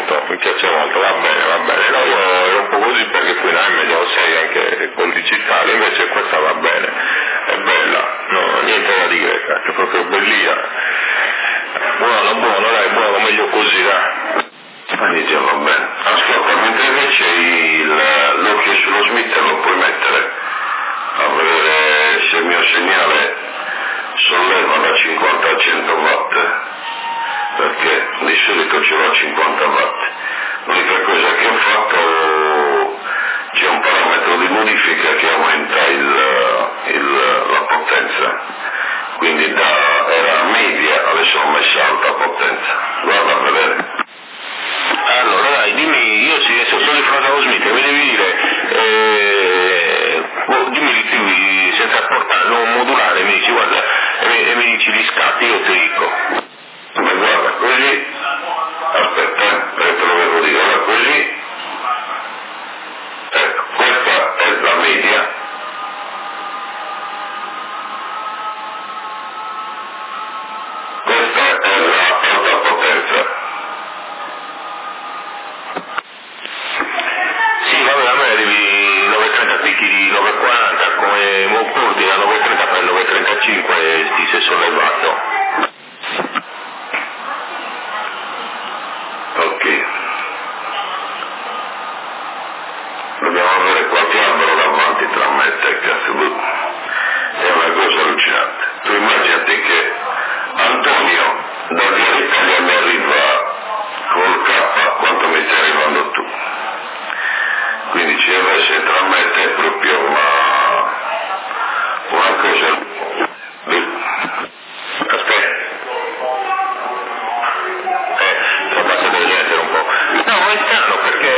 molto, va bene, no, io ero un po' così perché qui in AM lo sei anche col digitale, invece questa va bene, è bella, no, niente da dire, è proprio bellina, buono, meglio così, Inizia, va bene. Ascolta, mentre invece l'occhio sullo Smith lo puoi mettere a vedere se il mio segnale solleva da 50 a 100 watt, perché di solito ce l'ho a 50 watt. L'unica cosa che ho fatto, c'è un parametro di modifica che aumenta la potenza, quindi era media, adesso ho messo alta potenza. Guarda a vedere. Allora dai, dimmi, io ci adesso solo di fronte allo Smith, mi devi dire, dimmi di più, senza portare, non modulare, mi dici guarda, e mi dici gli scatti, io ti dico. Ma guarda, così, aspetta, te lo devo dire, guarda così, ecco, questa è la media, questa è la alta potenza. Sì, vabbè, a me devi 930 picchi di 940 come Moncordi da 930 per 935 e ti sei sollevato. Ok. Dobbiamo avere qualche albero davanti tra me e te, cazzo. È una cosa allucinante. Tu immaginati che Antonio da Via d'Italia mi arriva col K, quanto mi stai arrivando tu? Quindi ci deve essere tra me e te proprio una cosa. Aspetta. Sono passato di essere un po'. No, è strano perché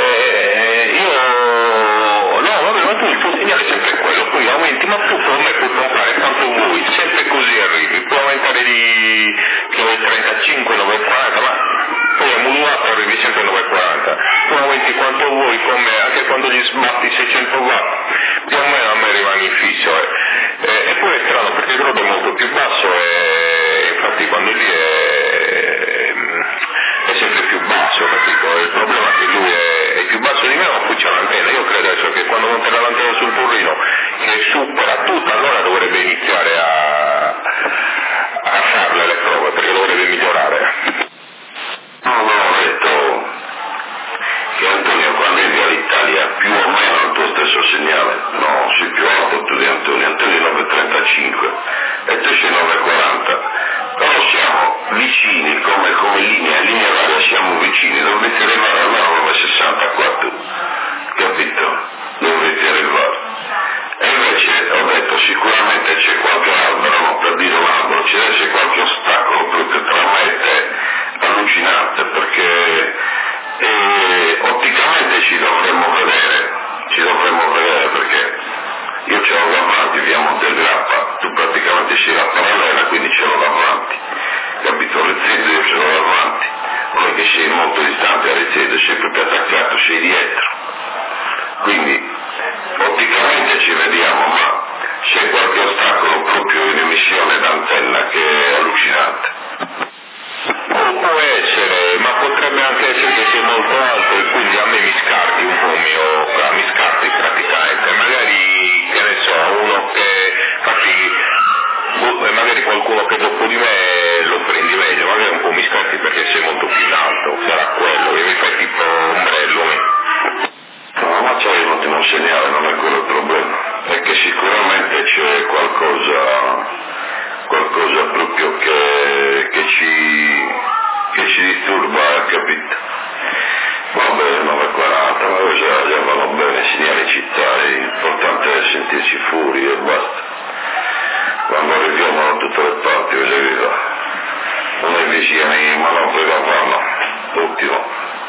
no, vabbè, ma tu il tuo segnale è sempre quello, poi aumenti, ma tu per me puoi comprare quanto vuoi, sempre così arrivi, puoi aumentare di 935, 940, ma poi a modulato arrivi sempre a 940, tu aumenti quanto vuoi, come anche quando gli sbatti 600 watt, più o meno a me rimane in fisso, e poi è strano perché il grodo è molto più basso e infatti quando lì è sempre più basso, capito? Il problema è che lui è più basso di me, ma poi c'è l'antenna. Io credo adesso che quando monta l'antenna sul burrino che supera tutto, allora dovrebbe iniziare a farle le prove, perché dovrebbe migliorare. No, ho detto che Antonio quando è all'Italia più o meno il tuo stesso segnale, no, sei più alto tu di Antonio, Antonio è 935 e tu sei 940, però siamo vicini come linea oraria, siamo vicini, dovrete arrivare almeno 964, capito? Dovrete arrivare. E invece ho detto sicuramente c'è qualche albero, non per dire un albero, c'è qualche ostacolo proprio tra me e te, allucinante, perché otticamente ci dovremmo vedere perché io ce l'ho davanti via Montegrappa, tu praticamente sei la parallela, quindi ce l'ho davanti, capito? Rezzedo io ce l'ho davanti, non è che sei molto distante a Rezzedo, sei proprio attaccato, sei dietro, quindi otticamente ci vediamo, ma c'è qualche ostacolo proprio in emissione d'antenna che è allucinante. Può essere, ma potrebbe anche essere che sei molto alto e quindi a me mi scarti un po' mi scarti praticamente, magari, che ne so, uno che, infatti, magari qualcuno che dopo di me lo prendi meglio, magari un po' mi scarti perché sei molto più in alto, sarà quello, che mi fai tipo ombrello. No, ma c'è un ottimo segnale, non è quello il problema, è che sicuramente c'è qualcosa proprio che ci disturba, capito? Vabbè, 940, ma già vanno bene, segnali città, l'importante è sentirsi fuori e basta. Quando arriviamo da tutte le parti, vedete, non è vicino in manovre da vanno, ottimo.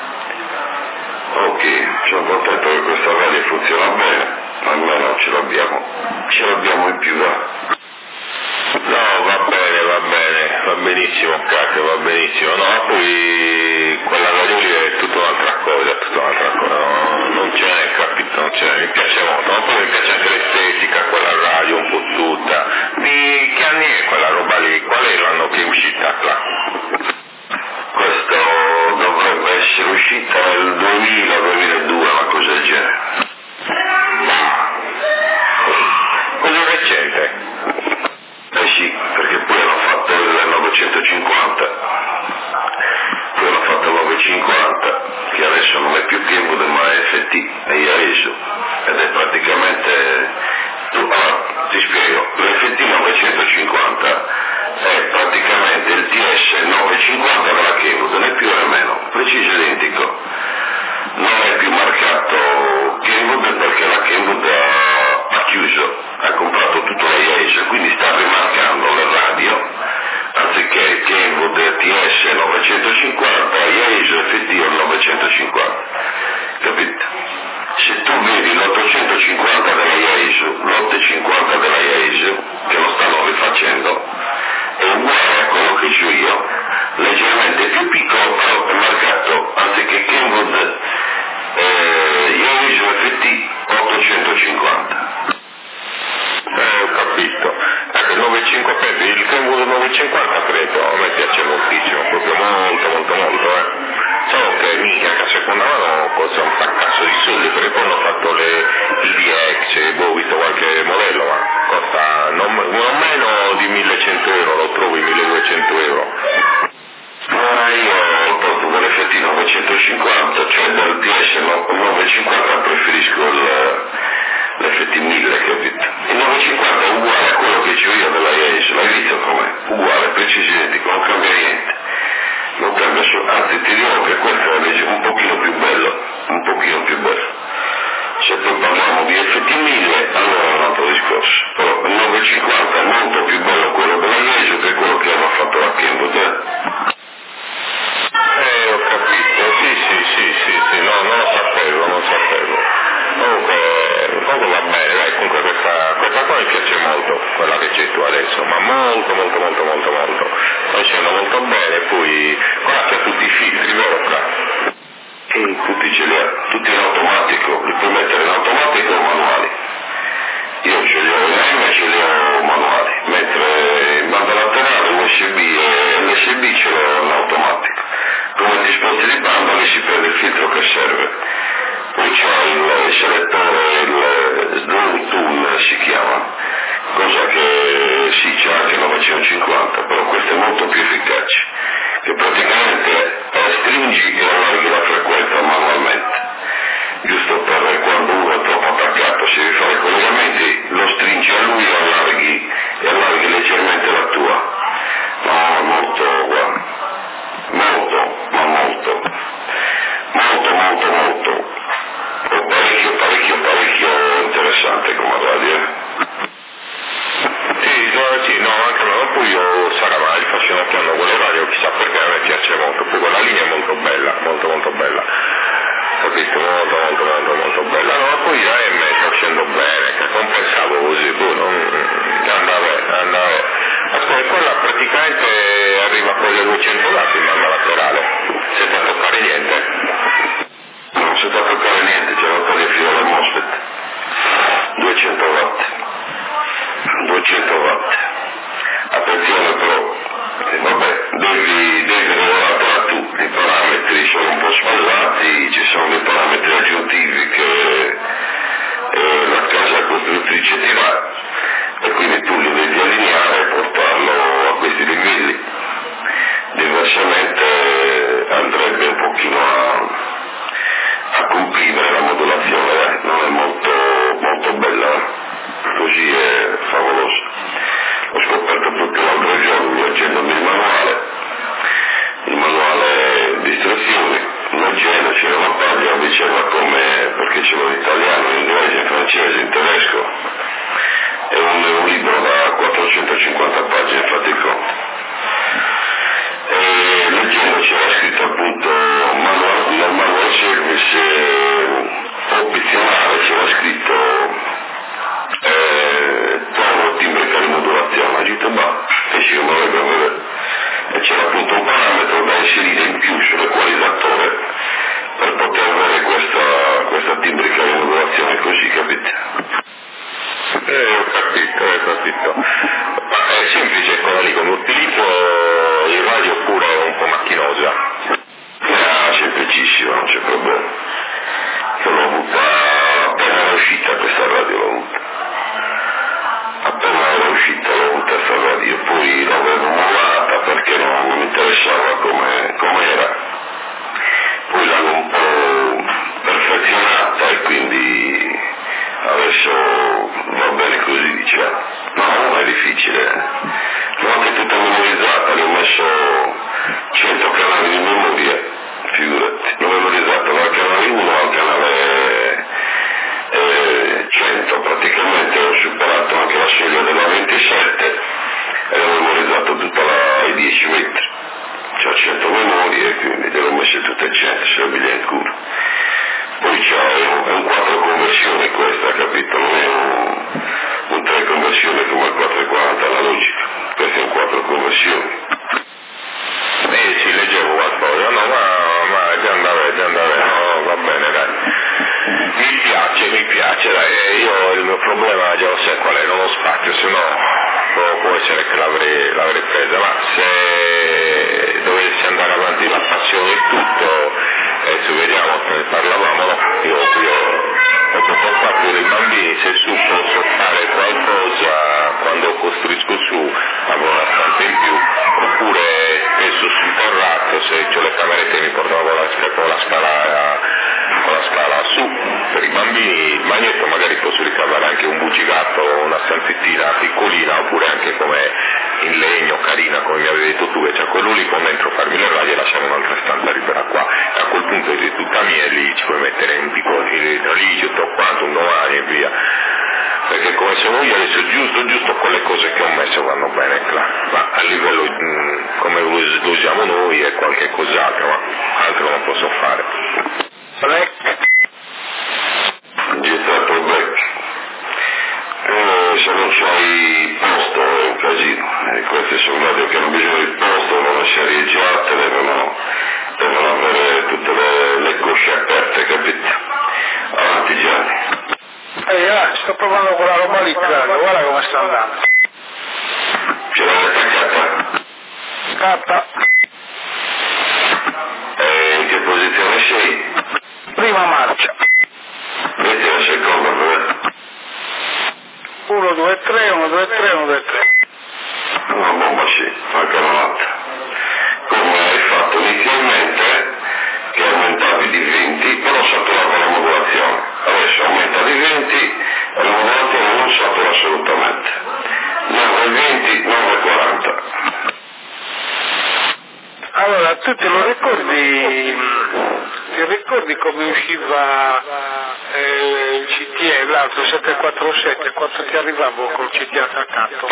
Ok, sono contento che questa radio funziona bene, almeno ce l'abbiamo in più là. No, va benissimo, cacchio, va benissimo. No, poi quella radio lì è tutta un'altra cosa, no, non ce n'è, capito, non ce n'è, mi piace molto, ma poi mi piace anche l'estetica, quella radio un po' tutta. Di che anni è quella roba lì? Qual è l'anno che è uscita là? Questo cosa, un fracasso di soldi, perché poi hanno fatto il DX, ho visto qualche modello, ma costa non meno di 1100 euro, lo trovo in 1200 euro. Io proprio con l'FT 950, cioè del DS 950 preferisco l'FT 1000, capito? Il 950 è uguale a quello che c'ho io della IES, l'hai visto com'è? Uguale, preciso identico, non cambia niente. Non cambia anzi ti dirò che questo è un pochino più bello, un pochino più bello. Se poi parliamo di FT 1000 allora è un altro discorso, però il 950 è molto più bello quello della IES che quello che hanno fatto la Kenwood. Ho capito, sì, no, non lo sapevo. Comunque va bene, dai, comunque questa cosa mi piace molto, quella che c'è tu adesso, ma molto. Sta facendo molto bene, poi guarda che ha tutti i filtri, vero Fra? Sì, tutti ce li ha, tutti in automatico, li puoi mettere in automatico o manuali. Io ce li ho in M e ce li ho manuali, mentre in banda laterale USB e l'SB ce l'ho in automatico. Come ti sposti di banda lì si prende il filtro che serve. Poi c'è il selettore, il Slow Tool si chiama, cosa che sì c'è anche il 950, però questo è molto più efficace, che praticamente stringi e allarghi la frequenza manualmente, giusto per quando uno è troppo attaccato, se devi fare i collegamenti lo stringi a lui e allarghi leggermente la tua. No, molto, guarda, molto. Parecchio interessante come radio. Sì, no, anche no, poi io Saramai faccio un'occhiando con le radio, chissà perché a me piace molto, poi quella linea è molto bella, capito, molto bella, no, poi la M sta facendo bene, che non pensavo così, andava, ascolta, quella praticamente arriva con le 200 watt in banda laterale, senza toccare niente. Non si può toccare niente, c'è la taglia fino alla MOSFET, 200 watt. Attenzione però, vabbè, devi regolartela tu, i parametri sono un po' sfasati, ci sono dei parametri aggiuntivi che la casa costruttrice ti dà e quindi tu li devi allineare e portarlo a questi livelli. Diversamente andrebbe un pochino a comprimere la modulazione, non è molto bella, così è favoloso. Ho scoperto tutto l'altro giorno leggendomi il manuale di istruzioni, leggendo c'era una pagina diceva come, perché ce l'ho in italiano, in inglese, in francese, in tedesco, è un libro da 450 pagine fatico. E leggendo c'era scritto appunto nel manual service opzionale c'era scritto tono timbrica di modulazione, ho detto e ci rimuoveva e c'era appunto un parametro da inserire in più sull'equalizzatore per poter avere questa timbrica di modulazione così, capite? Ho capito. Ma è semplice quella lì, come utilizzo il radio oppure è un po' macchinosa? Semplicissimo, non c'è problema. Io l'ho avuta appena era uscita questa radio, l'ho avuta. Appena era uscita l'ho avuta questa radio, poi l'avevo mollata perché non mi interessava come era. Poi l'hanno un po' perfezionata e quindi adesso va bene così, diciamo. No, non è difficile. L'ho anche tutta memorizzata, le ho messo 100 canali di memoria, figurati. L'ho memorizzata dal canale 1 al canale 100, praticamente ho superato anche la soglia della 27 e ho memorizzato tutta i 10 metri. C'ho 100 memorie, quindi le ho messe tutte e 100, se lo in culo. Poi c'è un 4 conversioni questa, capito? Non è un 3 conversioni come il 440 analogico, questo è un 4 conversioni. Sì, leggevo qualcosa, no, ma è di andare, no, va bene, dai. Mi piace, dai, io il mio problema già lo sai qual è, non ho spazio, se no può essere che l'avrei presa, ma se dovessi andare avanti la passione e tutto, adesso vediamo, ne parlavamo tranfittina piccolina, oppure anche come in legno, carina, come mi avevi detto tu, e c'è quello lì, poi entro farmi le raglie e lasciare un'altra stanza libera qua, e a quel punto è tutta mia e lì ci puoi mettere un piccolo lì, tutto quanto, un domani e via, perché come se vuoi adesso giusto quelle cose che ho messo vanno bene, ma a livello come lo usiamo noi è qualche cos'altro, ma altro non posso fare. Gettato Black. Se non c'hai posto è un casino, questi sono guardie che hanno bisogno di posto, devono essere arieggiate, devono avere tutte le cosce aperte, capito? Avanti Gianni. Sto provando quella roba lì, guarda come sta andando. Ce l'hai attaccata? Scatta. In che posizione sei? Prima marcia. Metti la seconda, per 1, 2, 3, 1, 2, 3, 1, 2, 3. una bomba sì, anche un'altra. Come hai fatto inizialmente, che aumentavi di 20, però saturava la modulazione. Adesso aumenta di 20 e la modulazione non satura assolutamente. 9,20, 9,40. Allora, tu ti ricordi come usciva il CTE, l'altro 747, quanto ti arrivavo col CTE attaccato?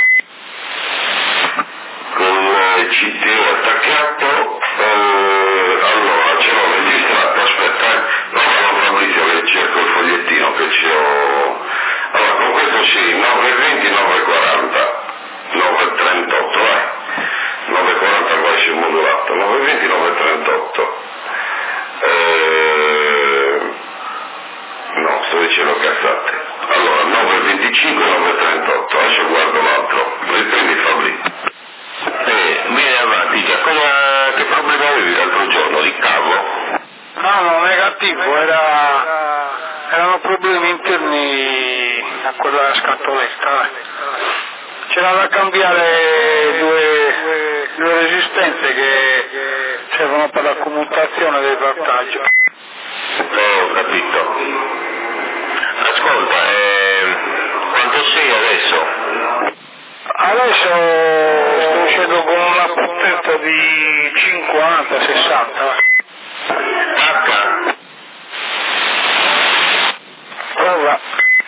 Con il CT attaccato, allora ce l'ho registrato, aspetta, no, Fabrizio che cerco il fogliettino che ci ho. Allora con questo sì, 9,20, 9,40, 9,38, 9,40 qua si è modulato, 9,20, 9,38. No, sto dicendo cazzate. Allora 9,25, 9,38, adesso guardo l'altro, riprendi Fabrizio. Vieni avanti, che problema avevi l'altro giorno di cavo? No, negativo, erano problemi interni a quella scatoletta. C'era da cambiare due resistenze che servono per la commutazione del voltaggio. Ho capito. Ascolta, quanto sei adesso? Adesso sto uscendo con una potenza di 50-60. H? Prova.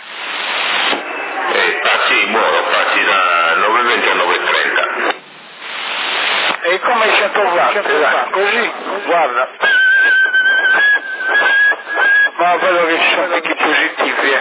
Passi buono, passi da 9,20 a 9,30. E come i 100 watt? Dai, così, guarda. Ma vedo che ci sono picchi positivi,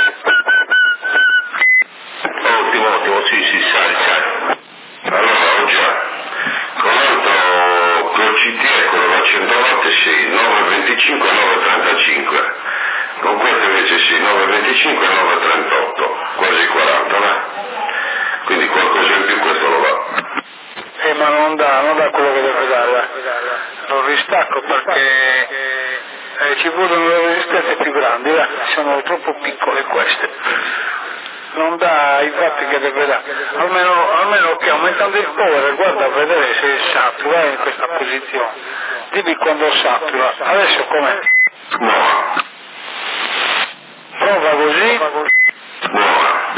Ottimo, sì, sali. Allora, già, con l'altro, col CT, quello da 100 watt sì, 9,25 e 9,35. Con questo invece sì, 9,25 e 9,38, quasi 40, no? Quindi qualcosa in più questo lo va. ma non dà quello che deve dare. Lo ristacco perché ci vogliono le resistenze più grandi, sono troppo piccole queste. Non dà i fatti che deve dare, almeno che aumentando il power, guarda a vedere se satura in questa posizione, dimmi quando satura, adesso com'è? Buona. Prova così, Buona.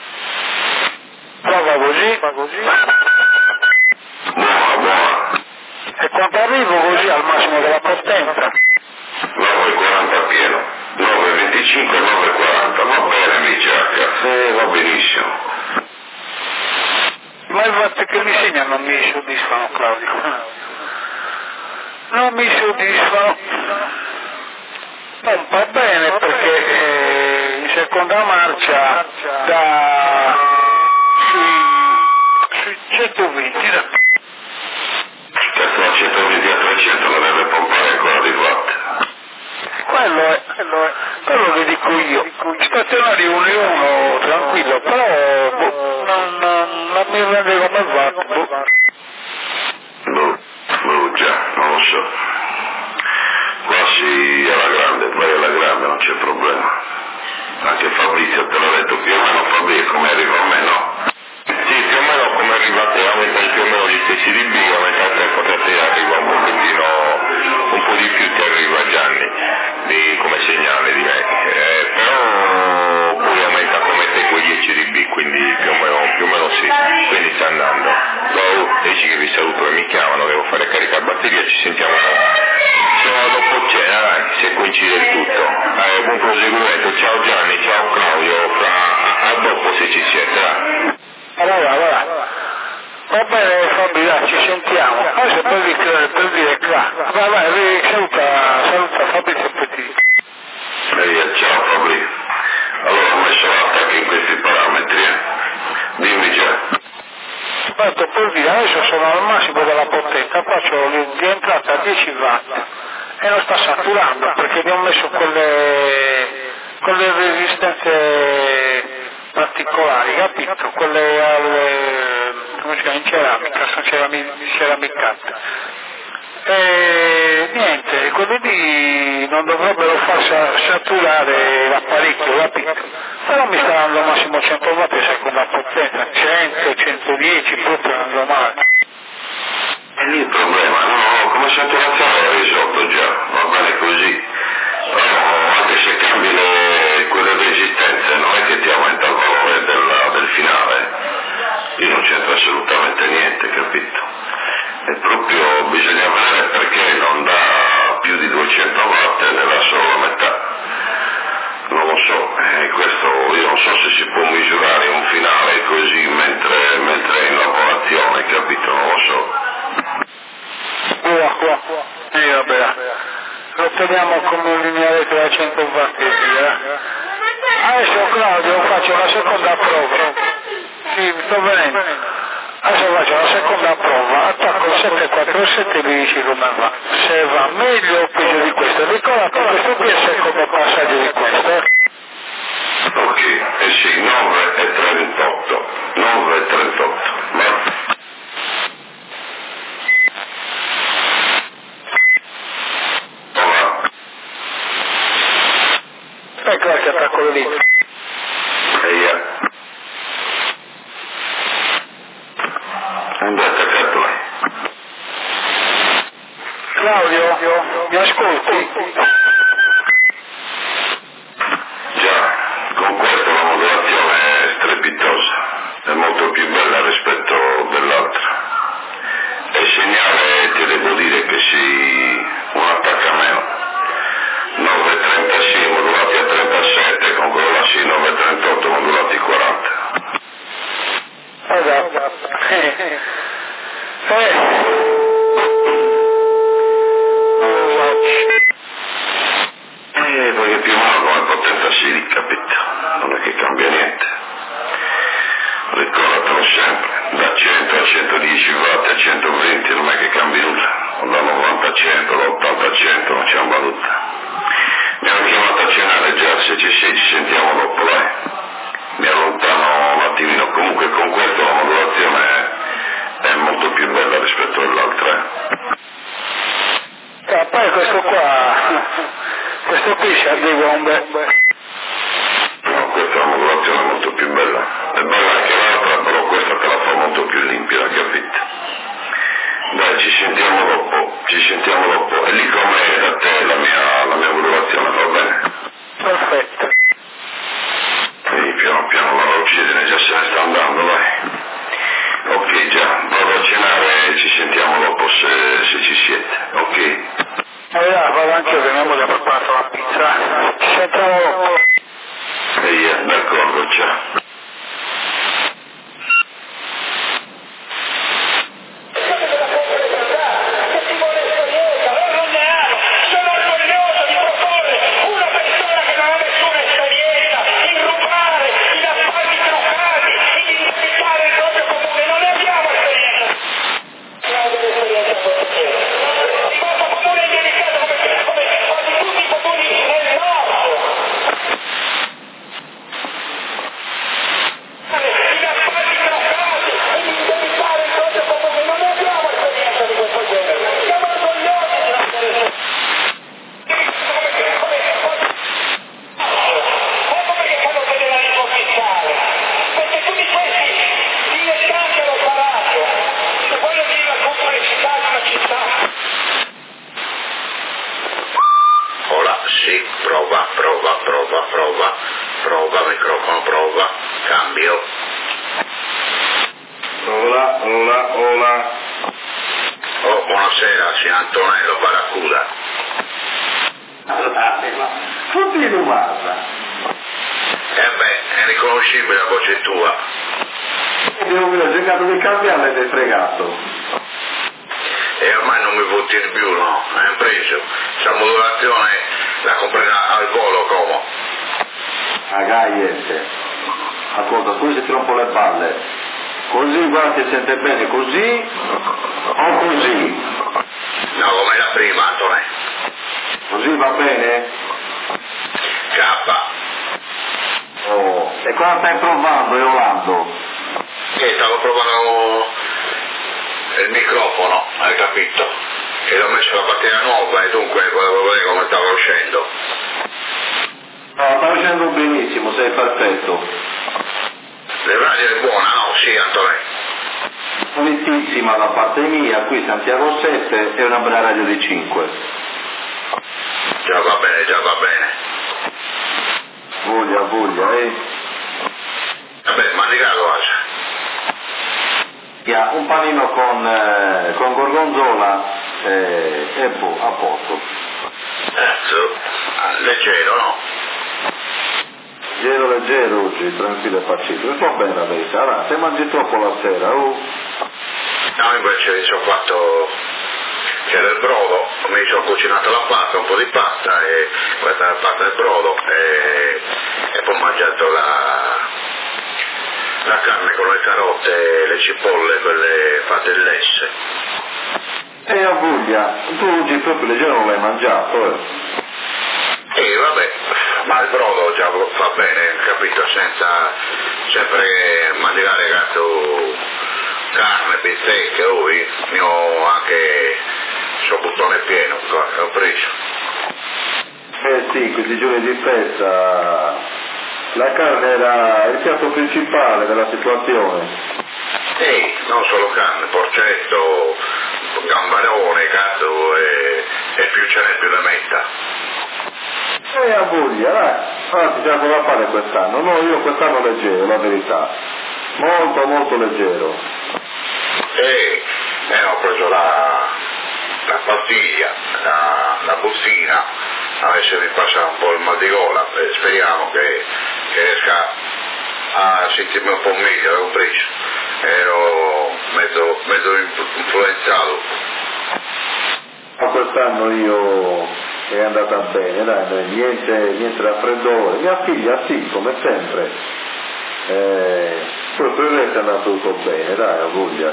prova così, Buona. e quando arrivo così al massimo della potenza, 9,40 pieno, 9,25 e 9,40, va bene amici H, va benissimo. ma i fatti che mi segna non mi soddisfano, Claudio, non mi soddisfano, non va bene perché in seconda marcia da sui 120 Cazzo, a 120 a 300 non deve pompare ancora di watt. quello che dico io, stazionari 1 e 1 tranquillo, però non mi rende come va. Già, non lo so. Qua sì, alla grande, vai alla grande, non c'è problema. Anche Fabrizio te l'ha detto più o meno, Fabrizio, come arriva a me, no? Sì, più o meno come arrivate, aumentano più o meno gli stessi dB, aumentate e potete arriva un pochettino, un po' di più ti arriva Gianni, come segnale direi, però poi aumenta come te quei 10 dB, quindi se coincide il tutto. Buon proseguimento, ciao Gianni, ciao Claudio, a dopo se ci siete. Allora. Va bene Fabio, dai, ci sentiamo. Adesso per dire qua. Vai, saluta Fabio Petit. Ciao Fabio. Allora ho messo l'attacco in questi parametri. Dimmi già. Aspetta, per dire, adesso sono al massimo della potenza, faccio di entrata a 10 watt e non sta saturando perché gli ho messo con le resistenze particolari, capito? Quelle come si chiama, in ceramica, sono ceramicate. E niente, quelli lì non dovrebbero far saturare l'apparecchio, capito? Però mi sta dando massimo 100 watt e seconda potenza, 100, 110, proprio non do male. E lì il problema, no, come saturazione l'ho risolto già, va bene così. Però anche se cambi quelle resistenze non è che ti aumenta il valore del finale, lì non c'entra assolutamente niente, capito? E proprio bisogna vedere perché non dà più di 200 watt e ne dà solo la metà. Non lo so, questo io non so se si può misurare un finale così mentre è in lavorazione, capito? Non lo so. Vabbè. Lo teniamo come un linearetto da 100 watt via. Adesso Claudio faccio la seconda prova. Sì, sto venendo. Adesso faccio la seconda prova, attacco il 747 e mi dici come va. Se va meglio o peggio di questo. Ricordate, questo qui è il secondo passaggio di questo. Ok, sì, 9,38. 9,38. Ma... Ecco che attacco lì. Claudio, mi ascolti? Già, con questo la modulazione è strepitosa, è molto più bella rispetto dell'altra. E il segnale ti devo dire che sei un attaccamento. 9,36 modulati a 37, con quello là sei 9,38 modulati a 40. Esatto. Perché più o meno come potenza si ricapita, non è che cambia niente. Ricordatelo sempre, da 100 a 110 watt a 120 non è che cambi nulla, da 90 a 100, da 80 a 100 non c'è un valuta. Mi hanno chiamato a cenare già, se ci sei ci sentiamo dopo, dai. Mi allontano un attimino, comunque con questo la modulazione è molto più bella rispetto all'altra. Poi questo qui c'ha dei bombe. No, questa è una modulazione molto più bella. È bella anche l'altra, però questa te la fa molto più limpida, capite? Dai, ci sentiamo dopo. E lì com'è da te la mia modulazione, va bene? Perfetto. Quindi piano piano la l'ossigeno già se ne sta andando, dai. Ok, già, vado a cenare e ci sentiamo dopo se ci siete, ok? Allora, vado anche io che mia moglie ha preparato la pizza. Ci sentiamo dopo. D'accordo, ciao. Prova, cambio. Hola. Oh, buonasera, signor Antonello Barracuda. di Lumasa. È riconoscibile la voce tua. Devo dire, ho cercato di cambiarla ed è fregato. E ormai non mi voti più, no? Hai preso. La modulazione la comprerà al volo, come? Agaiente. Ascolta, tu si rompo le palle. Così guarda che sente bene, così o così? No, come la prima, Antonio. Così va bene? K. Oh, e cosa stai provando, Eolando? Stavo provando il microfono, hai capito? E l'ho messo la batteria nuova e dunque volevo vedere come stava uscendo. No, sta uscendo benissimo, sei perfetto. Il radio è buona, no? Sì, Antonio. Pulitissima da parte mia, qui Santiago 7 e una bella radio di 5. Già va bene, già va bene. Voglia, Vabbè, mandicato Asa. Un panino con gorgonzola e boh, a posto. Leggero, no? Leggero oggi, tranquillo e pacifico. Mi fa bene la verità. Allora, se mangi troppo la sera, No, invece ci ho fatto, c'era il brodo, mi sono cucinato la pasta, un po' di pasta e questa è la pasta del brodo e poi ho mangiato la carne con le carote e le cipolle, quelle fatte in lesse. E a voglia, tu oggi proprio leggero non l'hai mangiato, Vabbè, ma il brodo già fa bene, capito, senza sempre mangiare gatto carne, bistecche, ne ho anche il buttone pieno, ho preso. Sì, questi giorni di festa la carne era il piatto principale della situazione. Non solo carne, porcetto, gambarone, gatto e più ce n'è più la metta. A voglia, dai, ti c'è da fare quest'anno. No, io quest'anno leggero, la verità. Molto leggero. Ho preso la pastiglia, la bustina, adesso mi passa un po' il mal di gola e speriamo che riesca a sentirmi un po' meglio, avevo preso. Ero mezzo influenzato. Ma quest'anno è andata bene, dai, niente raffreddore. Mia figlia sì, come sempre. Poi per il resto è andato tutto bene, dai, a voglia.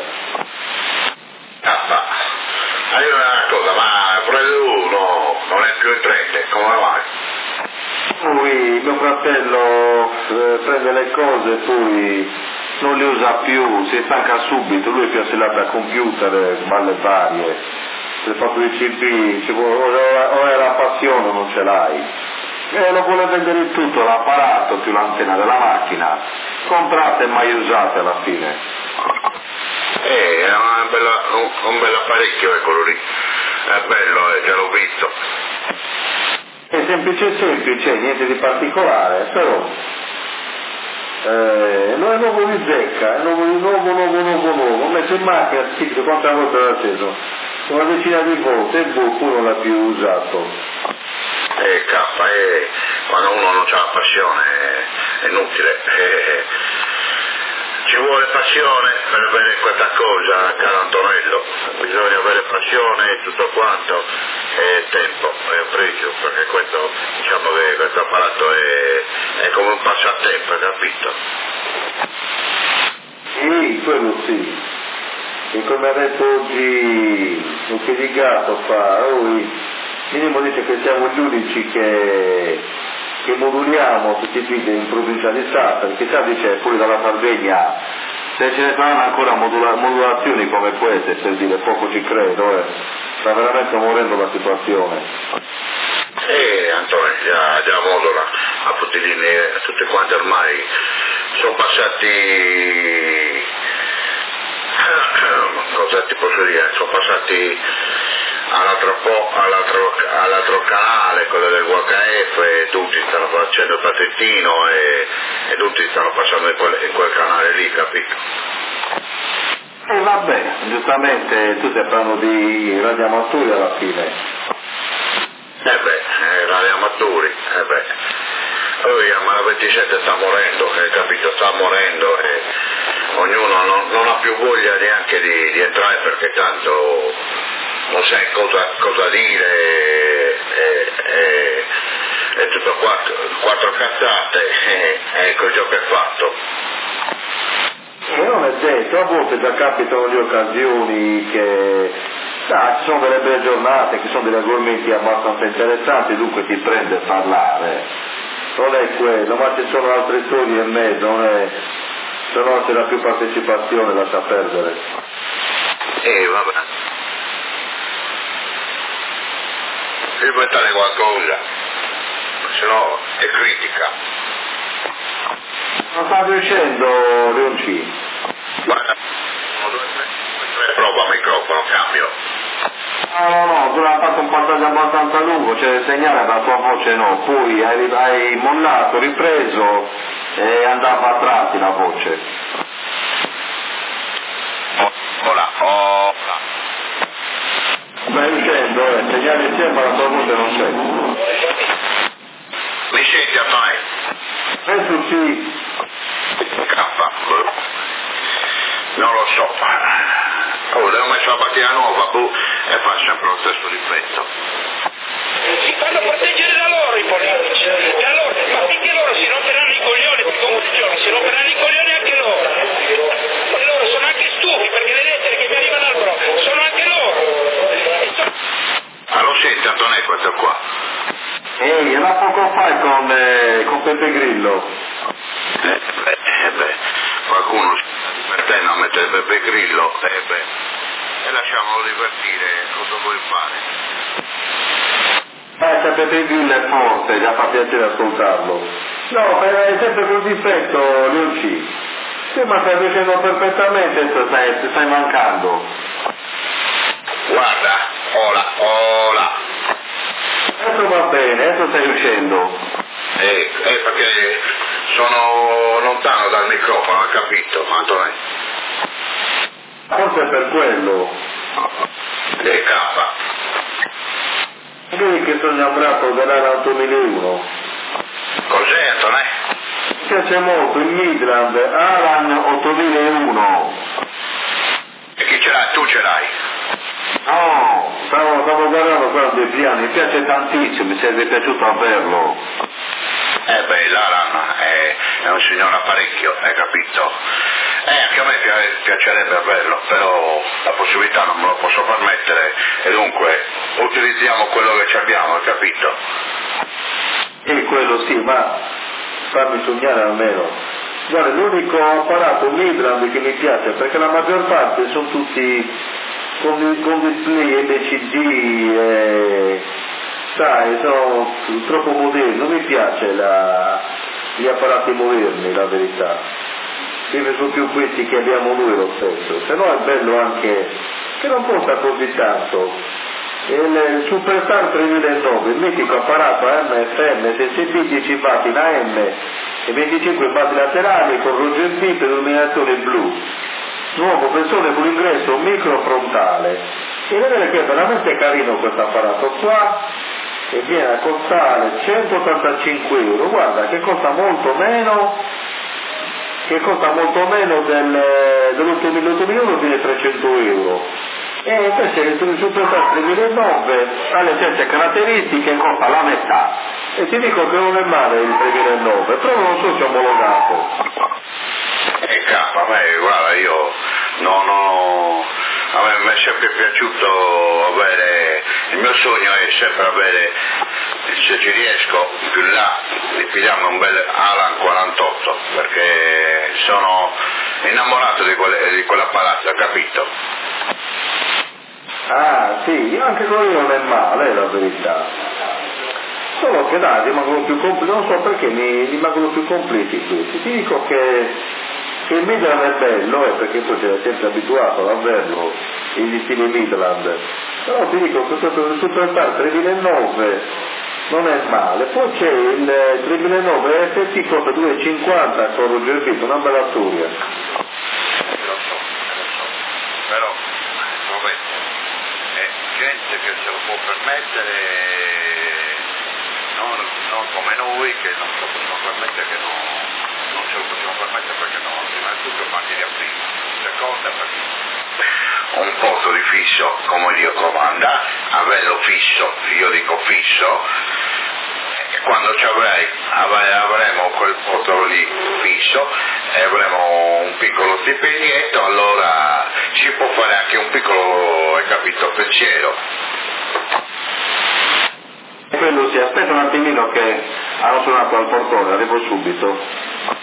Allora una cosa, ma uno non è più in trend, come vai? Poi mio fratello prende le cose e poi non le usa più, si stanca subito, lui è più assilato a computer, malle varie. Il fatto di CP, o è la passione o non ce l'hai. Lo vuole vendere tutto, l'apparato più l'antenna della macchina, comprate e mai usate alla fine. È un bel apparecchio, quello lì, è bello, già l'ho visto. È semplice, niente di particolare, però non è nuovo di zecca, è nuovo, ho messo in macchina, schifo, quante volte l'ho acceso? Una decina di volte e poi non l'ha più usato. Quando uno non ha la passione è inutile. Ci vuole passione per avere questa cosa, caro Antonello, bisogna avere passione e tutto quanto e tempo, è preso, perché questo, diciamo che questo apparato è come un passatempo, capito? Sì, quello sì. E come ha detto oggi un pedicato minimo dice che siamo gli unici che moduliamo tutti i video in provincia di Sassari, chissà dice pure dalla Sardegna, se ce ne saranno ancora modulazioni come queste, per dire poco ci credo, sta veramente morendo la situazione. Antonio, già modula a tutti gli tutti quanti ormai sono passati, cosa ti posso dire, sono passati all'altro canale, quello del WHF, e tutti stanno facendo il patentino e tutti stanno passando in quel canale lì, capito? E vabbè, giustamente tu stai parlando di radioamatori alla fine. Radio maturi, ma la 27 sta morendo, capito? Sta morendo e ognuno non ha più voglia neanche di entrare perché tanto non sai cosa dire e tutto quattro cazzate e quel gioco è fatto. Non è detto, a volte già capitano le occasioni che ci sono delle belle giornate, che sono degli argomenti abbastanza interessanti, dunque ti prende a parlare. Non è quello, ma ci sono altre storie in mezzo, se no c'è la più partecipazione, lascia perdere. Vabbè. Inventare qualcosa, se no è critica. Non sta riuscendo, Leonci. Guarda, prova microfono, cambio. No, tu l'hai fatto un passaggio abbastanza lungo, c'è il segnale, la tua voce no, poi hai mollato, ripreso e andava a tratti la voce. Ora. Stai uscendo, il segnale insieme ma la tua voce non c'è. Mi senti ormai? Penso sì. Non lo so. Devo mettere la batteria nuova e fa sempre lo stesso difetto. Si fanno proteggere da loro i politici, ma finché loro si romperanno i coglioni, perché un giorno si romperanno i coglioni anche loro. E loro sono anche stufi perché le lettere che mi arrivano al blog sono anche loro. Ma lo senti Antonio questo qua? Era poco fa con Peppe Grillo. Qualcuno si sta divertendo a mettere Peppe Grillo e lasciamolo divertire, cosa vuoi fare? Se Peppe Grillo è forte, già fa piacere ascoltarlo. No, è sempre col difetto, Leonci. Sì, ma stai riuscendo perfettamente, stai mancando. Guarda, ola. Adesso va bene, adesso stai riuscendo. Perché sono lontano dal microfono, hai capito, Antonio? Forse è per quello. Vedi che sono innamorato dell'Alan 2001. Cos'è, Antonio? Mi piace molto il Midland Alan 8001. E chi ce l'hai? Tu ce l'hai? No, stavo guardando quello dei piani, mi piace tantissimo, mi sarebbe piaciuto averlo. L'Alan è un signore apparecchio, hai capito? Anche a me piacerebbe averlo, però la possibilità non me lo posso permettere e dunque utilizziamo quello che ci abbiamo, hai capito? Quello sì, ma fammi sognare almeno. Guarda, l'unico apparato Midland che mi piace, perché la maggior parte sono tutti con display LCD, sai, sono troppo moderni, non mi piace gli apparati moderni, la verità. Deve sono più questi che abbiamo noi lo stesso, se no è bello anche che non costa così tanto. Il Superstar 3009, il mitico apparato AM/FM, SSB 10 watt in AM e 25 watt laterali con Roger B per illuminazione blu. Nuovo persone con ingresso microfrontale. E vedete che è veramente carino questo apparato qua e viene a costare 185 euro. Guarda che costa molto meno dell'8001 viene 300 euro. E invece il Superstar 3009 ha le stesse caratteristiche, costa la metà. E ti dico che non è male il 3009, però non so se è omologato. A me, guarda, a me mi è sempre piaciuto avere, il mio sogno è sempre avere, se ci riesco più là, di pigliarmi un bel Alan 48, perché sono innamorato di quell'apparato, hai capito? Ah sì, anche quello non è male, è la verità. Solo che dai, rimangono più completi, non so perché mi rimangono più completi questi. Ti dico che il Midland è bello, perché tu sei sempre abituato ad averlo, il stile Midland. Però ti dico che il Superstar 3009 non è male. Poi c'è il 3009 FT costa 2,50 con Roger Vito, una bella storia. Lo so, però gente che se lo può permettere, non noi che non ce lo possiamo permettere, non ce lo possiamo permettere perché no, innanzitutto materia prima, seconda perché un posto di fisso, come Dio comanda, averlo fisso, io dico fisso, e quando ci avremo quel posto lì fisso e avremo un piccolo stipendietto, allora si può fare anche un piccolo, hai capito, pensiero. Quello si aspetta un attimino che hanno suonato al portone, arrivo subito.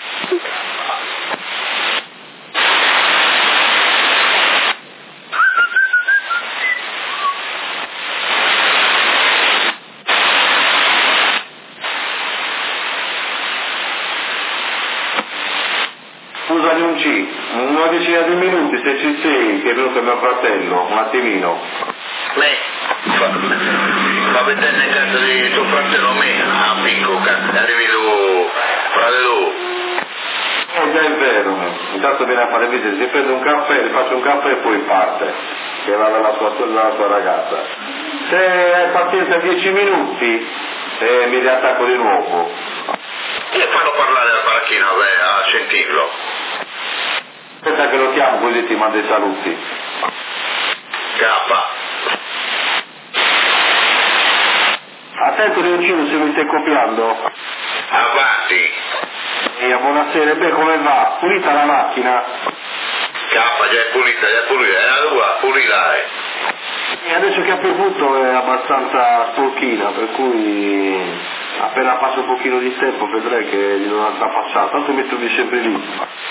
Scusami una decina di minuti se ci sei, che è venuto mio fratello, un attimino. Ma vedete in casa di tuo fratello mio, a picco, arrivi tu, fratello. Già è vero, intanto viene a fare visita, si prende un caffè, gli faccio un caffè e poi parte, che va dalla sua ragazza. Se hai pazienza 10 minuti mi riattacco di nuovo. E fanno parlare al baracchino a sentirlo. Aspetta che lo chiamo così ti mando i saluti. K. Attento Leoncino se mi stai copiando. Avanti. Buonasera, beh come va? Pulita la macchina? K, già è pulita, è la tua, pulita. E adesso che ha piovuto è abbastanza sporchina, per cui appena passa un pochino di tempo vedrai che gli do un'altra passata, tanto mi trovi sempre lì.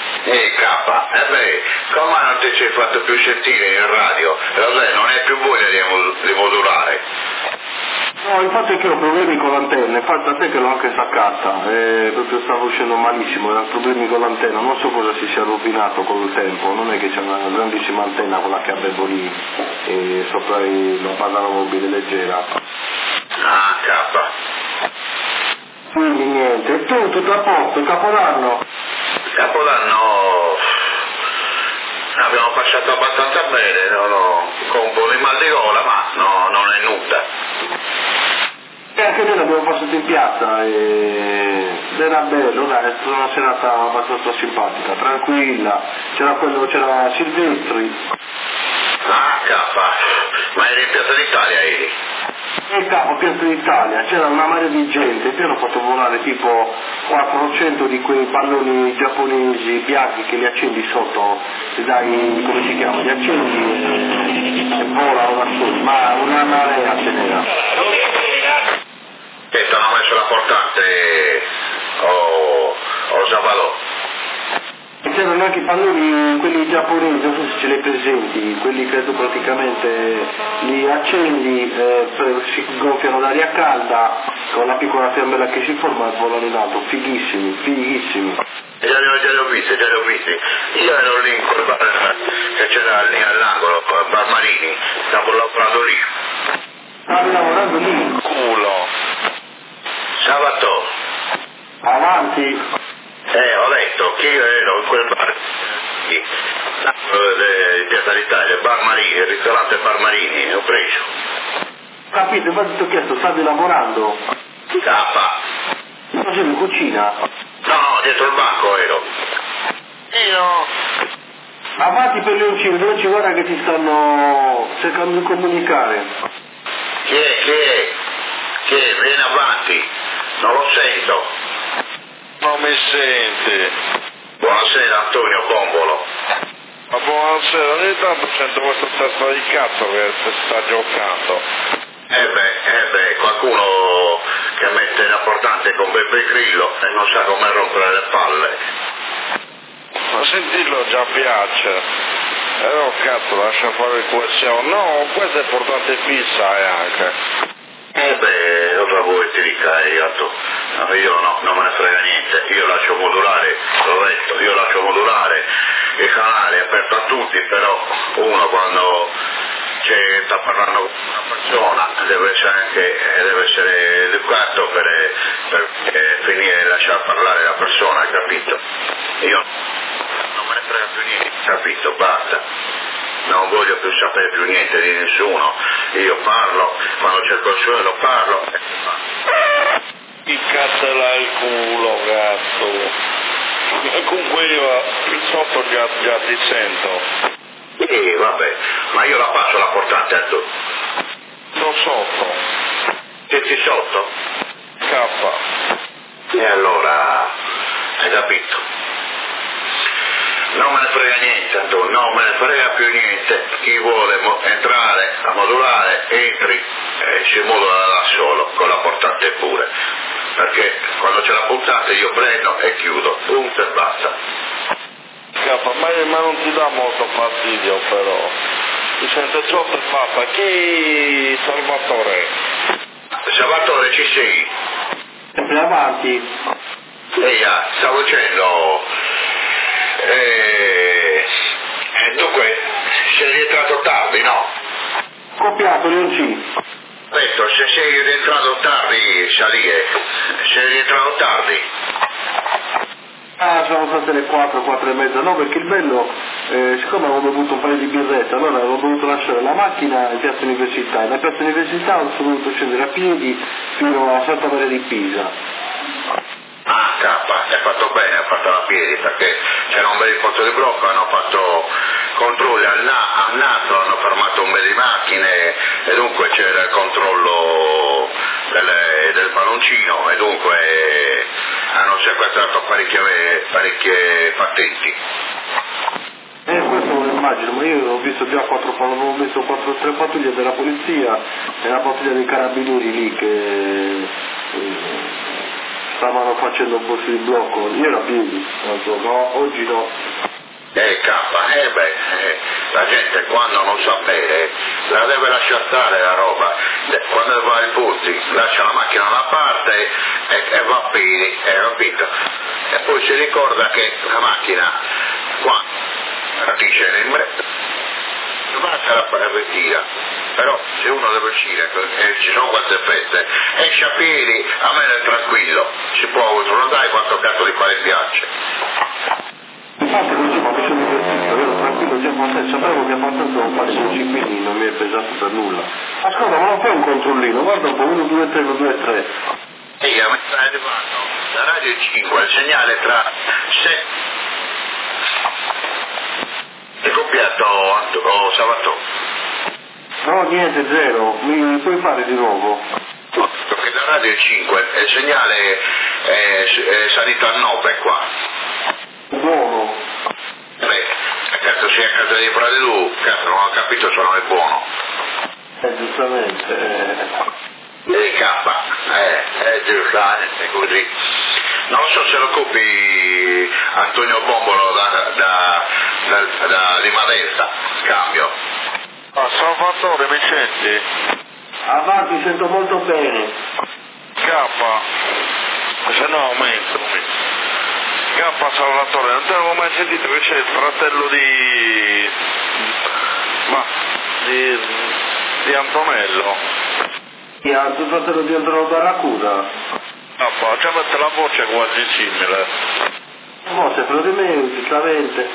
K, come non ti sei fatto più sentire in radio? Vabbè, non hai più voglia di modulare. No, il fatto è che ho problemi con l'antenna, infatti a te che l'ho anche staccata, proprio stavo uscendo malissimo, erano problemi con l'antenna, non so cosa si sia rovinato col tempo, non è che c'è una grandissima antenna quella che avevo lì sopra la banda mobile leggera. Ah, K. Quindi niente, e tu tutto a posto, Capodanno? Capodanno abbiamo passato abbastanza bene, con un po' di mal di gola, ma no, non è nulla. E anche noi l'abbiamo passato in piazza ed era bello, dai, è stata una serata abbastanza simpatica, tranquilla, c'era Silvestri. Ah, K, ma eri in Piazza d'Italia eri? E capo, Piazza d'Italia, c'era una marea di gente, io hanno fatto volare tipo 400 di quei palloni giapponesi bianchi che li accendi sotto, li dai, come si chiama, li accendi e volano da soli, ma una marea ce n'era. E ti hanno messo la portante o Zavalò? C'erano anche i palloni, quelli giapponesi, non so se ce li hai presenti, quelli che tu praticamente li accendi, si gonfiano d'aria calda, con la piccola fiammella che si forma e volano in alto, fighissimi, fighissimi. Già li ho visti. Io ero lì in quel bar che c'era lì all'angolo, con Bar Marini, stavo lavorando lì. Stavi lavorando lì? Culo. Sabato. Avanti. Ho detto che io ero in quel bar di Piazza d'Italia, Bar Marini, il ristorante Bar Marini, ho preso. Capito, infatti ti ho chiesto, stavi lavorando? K. Facevi in cucina? No, dietro il banco ero. Io. Avanti per Leoncino, dove ci guarda che ti stanno cercando di comunicare. Chi è? Vieni avanti, non lo sento. non mi senti. Buonasera Antonio Bombolo. Ma buonasera, ogni tanto sento questa testa di cazzo che si sta giocando. Qualcuno che mette l'importante con Beppe Grillo e non sa come rompere le palle. Ma sentirlo già piace. No cazzo, lascia fare il QSO. No, questo è importante fissa anche. Cosa vuoi ti dica io? No, io no, non me ne frega niente, io lascio modulare, l'ho detto, io lascio modulare, il canale è aperto a tutti, però uno quando sta parlando con una persona deve essere educato per finire di lasciare parlare la persona, hai capito? Io non me ne frega più niente, capito? Basta. Non voglio più sapere più niente di nessuno, io parlo, quando c'è il consuelo parlo. Chi cazzo è la comunque io sotto già ti sento. Sì, vabbè, ma io la passo la portante a tu. Sto sotto. Siete sotto? K. E allora, hai capito? Non me ne frega niente, Antonio, non me ne frega più niente. Chi vuole entrare a modulare, entri e si modula da solo, con la portante pure. Perché quando c'è la portante io prendo e chiudo, punto e basta. Ma non ti dà molto fastidio però. Ti sente sotto e fatta. Chi Salvatore? Salvatore, ci sei? Sempre avanti. Stavo dicendo, dunque, sei rientrato tardi, no? Copiato, Leoncini. Detto, se sei rientrato tardi, salire, sei rientrato tardi. Sono state le 4 e mezza, no, perché il bello, siccome avevo bevuto un paio di birrette, allora avevo dovuto lasciare la macchina in piazza Università, e da piazza Università sono dovuto scendere a piedi fino a Santa Maria di Pisa. Ah, hai fatto bene, hai fatto la piedi, perché c'era un bel porto di blocco, hanno fatto controlli al nastro, hanno fermato un bel di macchine e dunque c'era il controllo del palloncino e dunque hanno sequestrato parecchie patenti. Questo lo immagino, ma io ho visto già avevo messo 3 pattuglie della polizia e una pattuglia dei carabinieri lì che stavano facendo borsi di blocco. Io ero a piedi, no, oggi no. La gente quando non sa bere la deve lasciare stare la roba, quando va ai punti lascia la macchina da una parte e va a piedi, capito? E poi si ricorda che la macchina qua rapisce basta la ritira, però se uno deve uscire e ci sono queste feste esce a piedi, a me è tranquillo, si può utilizzare quanto cazzo di fare piace. Infatti così ma mi sono divertito, io ero tranquillo già con te, sapevo che abbastanza un paio di quindi non mi è pesato per nulla. Ascolta, ma non fai un controllino, guarda un po', 1, 2, 3, 1, 2, 3. Sì, a me sta arrivando da Radio 5 il segnale tra 7 è copiato Salvatore. No, niente, zero, mi puoi fare di nuovo? Perché da Radio 5 il segnale è salito a 9 qua. Buono. Cazzo sei a casa di frate tu, cazzo non ho capito se non è buono. Giustamente. Giustamente, così. Non so se lo copi Antonio Bombolo da Lima Delta, cambio. Salvatore, mi senti? Avanti, sento molto bene. Se no aumento. Salvatore, non ti avevo mai sentito che c'è il fratello di Antonello? Chi ha il fratello di Antonello Barracuda? Già mette la voce quasi simile. No, sei fratello di me, giustamente.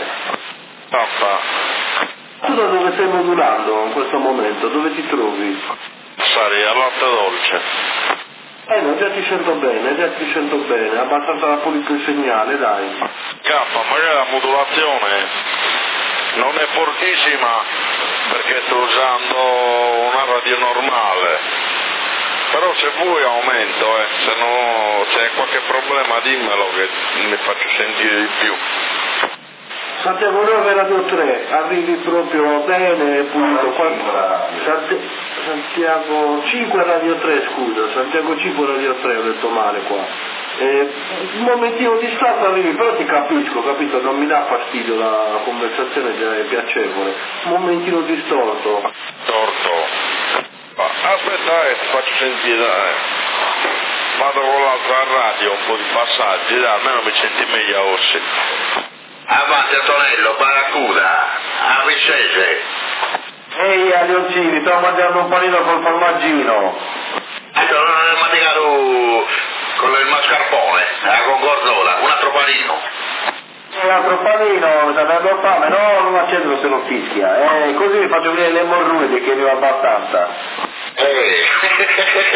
Tu da dove stai modulando in questo momento? Dove ti trovi? Sarei a latte dolce. No, già ti sento bene, abbastanza da pulito il segnale, dai. Magari la modulazione non è fortissima perché sto usando una radio normale, però se vuoi aumento, se no c'è qualche problema dimmelo che mi faccio sentire di più. Santiago 9 Radio 3, arrivi proprio bene, pulito. Santiago 5 Radio 3, scusa, Santiago 5 Radio 3, ho detto male qua. Un momentino di stato arrivi, però ti capisco, capito? Non mi dà fastidio la conversazione, è piacevole. Un momentino distorto. Aspetta, ti faccio sentire, vado con l'altra radio, un po' di passaggi, almeno mi senti meglio oggi. Avanti Antonello, Barracuda, a Vicese. Ehi Leoncini, stavo mangiando un panino col formaggino. Non è mangiato con il mascarpone, con gorzola, un altro panino. Un altro panino, mi sta dando fame, no, non accendelo se lo fischia, così mi faccio venire le emorroidi che ne ho abbastanza.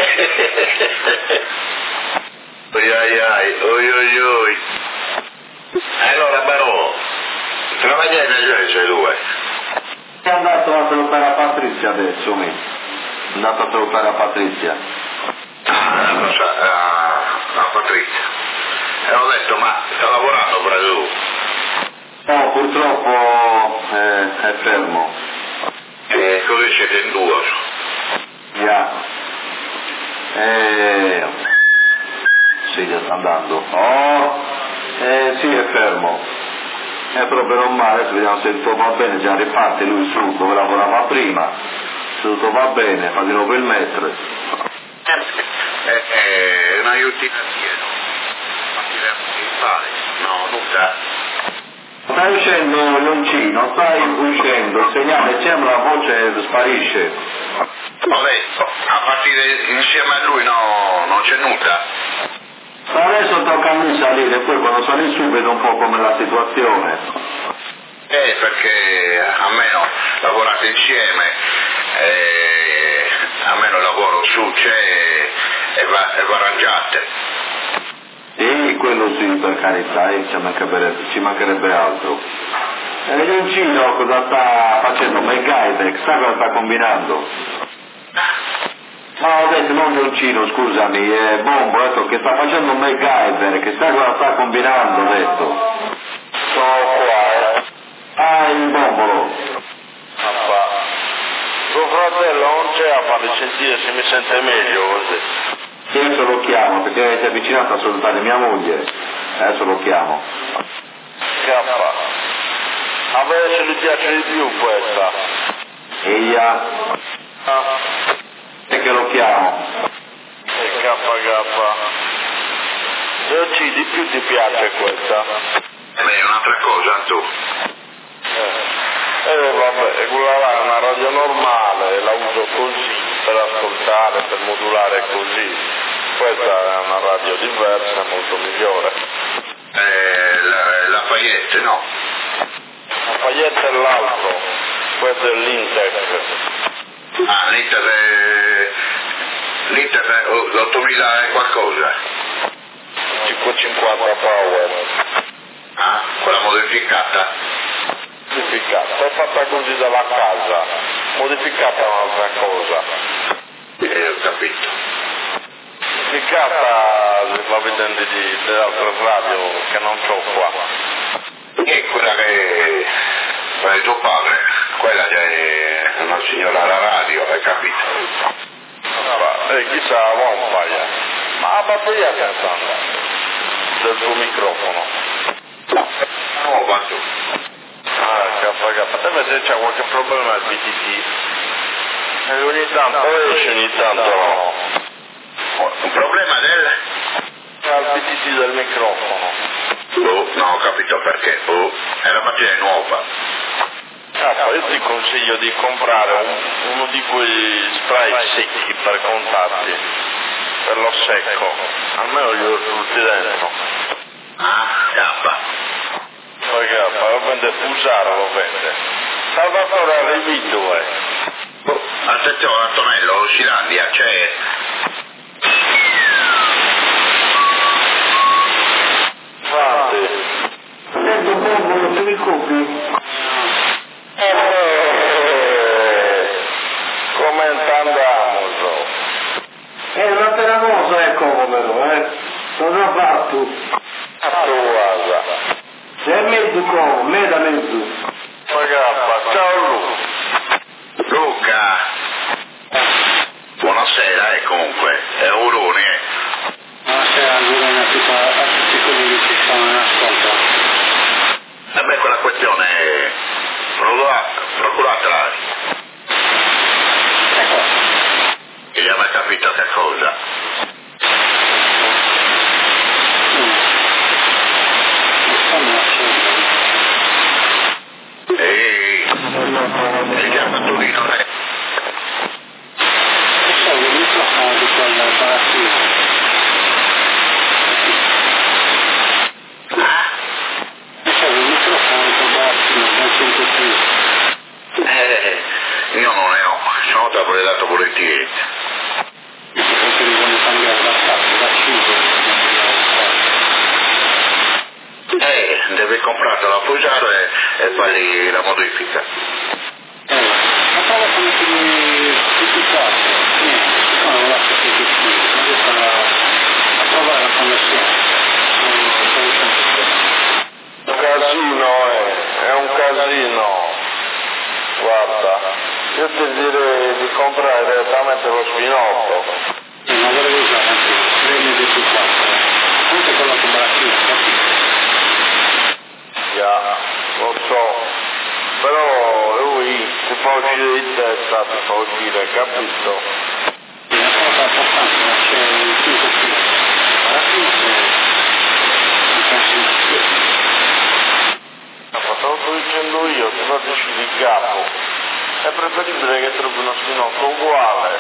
Oi. Allora Barò, travagliate nelle due. È andato a salutare a Patrizia adesso, mi. È andato a salutare a Patrizia. Non so, a Patrizia. E ho detto, ma sta lavorando per tu? No, purtroppo è fermo. E così siete in due? Yeah. Sì, già sta andando. Sì, è fermo. È proprio non male, adesso vediamo se tutto va bene, già riparte lui su dove lavorava prima, se tutto va bene, fa di nuovo il metro. Un aiutino dietro. No, nulla. Stai uscendo Leoncino, stai uscendo, il segnale c'è ma la voce sparisce. Ho detto, a partire insieme a lui no, non c'è nulla. Adesso tocca a me salire, poi quando sali su vedo un po' come la situazione. Perché almeno lavorate insieme, almeno il lavoro su c'è e va arrangiate. Sì, quello sì, per carità, ci mancherebbe altro. Leoncino cosa sta facendo? MacGyver, sa cosa sta combinando? No, ho detto non Leoncino, scusami, è Bombo, ho detto che sta facendo un MacGyver, che sa cosa sta combinando, ho detto. Sono qua, Ah, il bombolo. Papà. Tuo fratello non c'è a farli sentire se mi sente meglio così. Adesso lo chiamo, perché si è avvicinato a salutare mia moglie. Adesso lo chiamo. Scappa. A me se gli piace di più questa. Eia. E che lo chiamo. E K. Se di più ti piace questa. Beh, un'altra cosa tu. Vabbè, quella là è una radio normale, la uso così, per ascoltare, per modulare così. Questa è una radio diversa, molto migliore. La Fayette, no? La Fayette è l'altro, questo è l'Intec. Ah, l'Inter 8000 e qualcosa. 550 power. Ah, quella modificata. Modificata, è fatta così dalla casa, modificata è un'altra cosa. Ho capito. Modificata si va vedendo delle altre radio che non c'ho qua. E quella che è tuo padre, quella che è una signora alla radio, hai capito? Chissà, Vampire, ma la batteria che sta andando del tuo microfono? No, va tu. Deve se c'è qualche problema al BTT. E ogni tanto esce, ogni tanto no. Un problema Al BTT del microfono. No, ho capito perché. È la batteria nuova. Io ti consiglio di comprare uno di quei spray secchi per contatti, per lo secco. Almeno li urti dentro. Ah, scappa. Lo vende Fusaro, lo vende. Salvatore Arrivito, Attenzione Antonello, Silandia, c'è. Fate. Sento bombolo, te li copi? Commentando. La terramosa è comodo, Cosa ha fatto? A tua. È mezzo comodo, me da mezzo. Ciao Luca. Buonasera, comunque, è Urone. Buonasera, Urone, a tutti quelli che ci sono in ascolto. Vabbè, quella questione è procuratela. E gli ha mai capito che cosa? usare e fagli la modifica. Ma prova come tutti i quattro, niente, non lo lascio più che non riesco a provare la connessione. Un casino, è un casino. Guarda, io ti direi di comprare direttamente lo spinotto. Ma volevo usare anche il 24, anche con la comparativa, capito? Lo so, però lui ti fa uscire di testa, ti fa uscire, capito? La cosa importante è che c'è il 5 kg, alla fine è un casino. Ma te lo sto dicendo io, ti faccio uscire il capo. È preferibile che trovi uno spinotto uguale.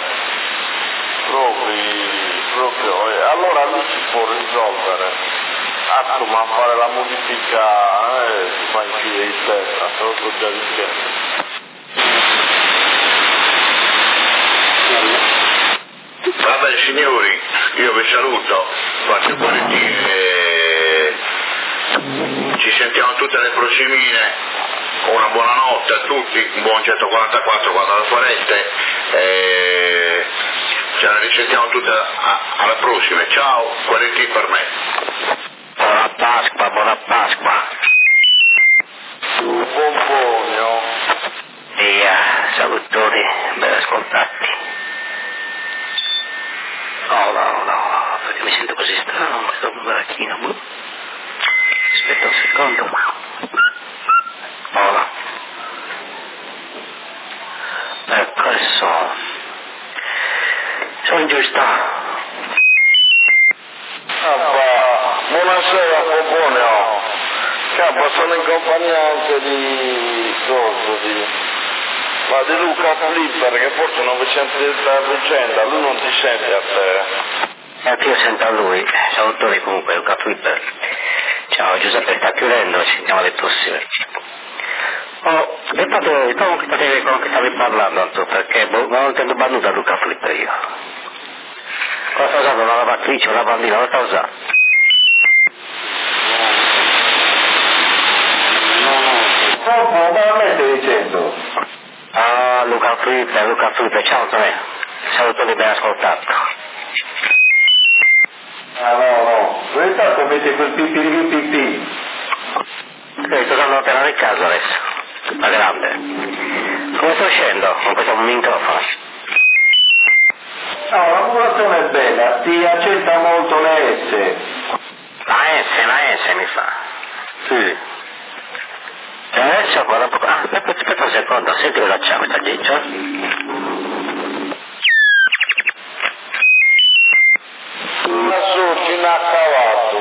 Proprio, allora lì si può risolvere. Ma a fare la modifica si fa uscire di testa, te lo sto già dicendo. Vabbè signori, io vi saluto, faccio volentieri, ci sentiamo tutte le prossimine, una buona notte a tutti, un buon 144 quando la farete, ce la risentiamo tutte alla prossima, ciao, qualità per me. Buona Pasqua. Buon buono. Via, salutoni, ben ascoltati. No, perché mi sento così strano, questo baracchino. Aspetta un secondo. Ora. Ecco il suono. Sono in giusta. Buonasera Poponio, Capo, sono in compagnia anche di Luca Flipper, che forse non vi sente la vicenda, lui non ti sente a te. Io sento a lui, salutoni comunque Luca Flipper. Ciao Giuseppe, sta chiudendo, ci sentiamo alle prossime. Ripetate con che stavi parlando, perché non intendo nulla Luca Flipper io. Cosa sta usando? Una lavatrice, una bambina, cosa sta usando? Ma a me stai dicendo? Ah, Luca Flipper, ciao Antonio. Salutoni ben ascoltato. No, dove sta che mette quel pipì? Sto usando la penna nel caso adesso, la grande. Come sto uscendo con questo microfono? No, la modulazione è bella, ti accetta molto le S. La S mi fa. Sì. Adesso guarda un po'. Aspetta un secondo, senti cosa c'è questa ciccia. Adesso ci n'ha cavato.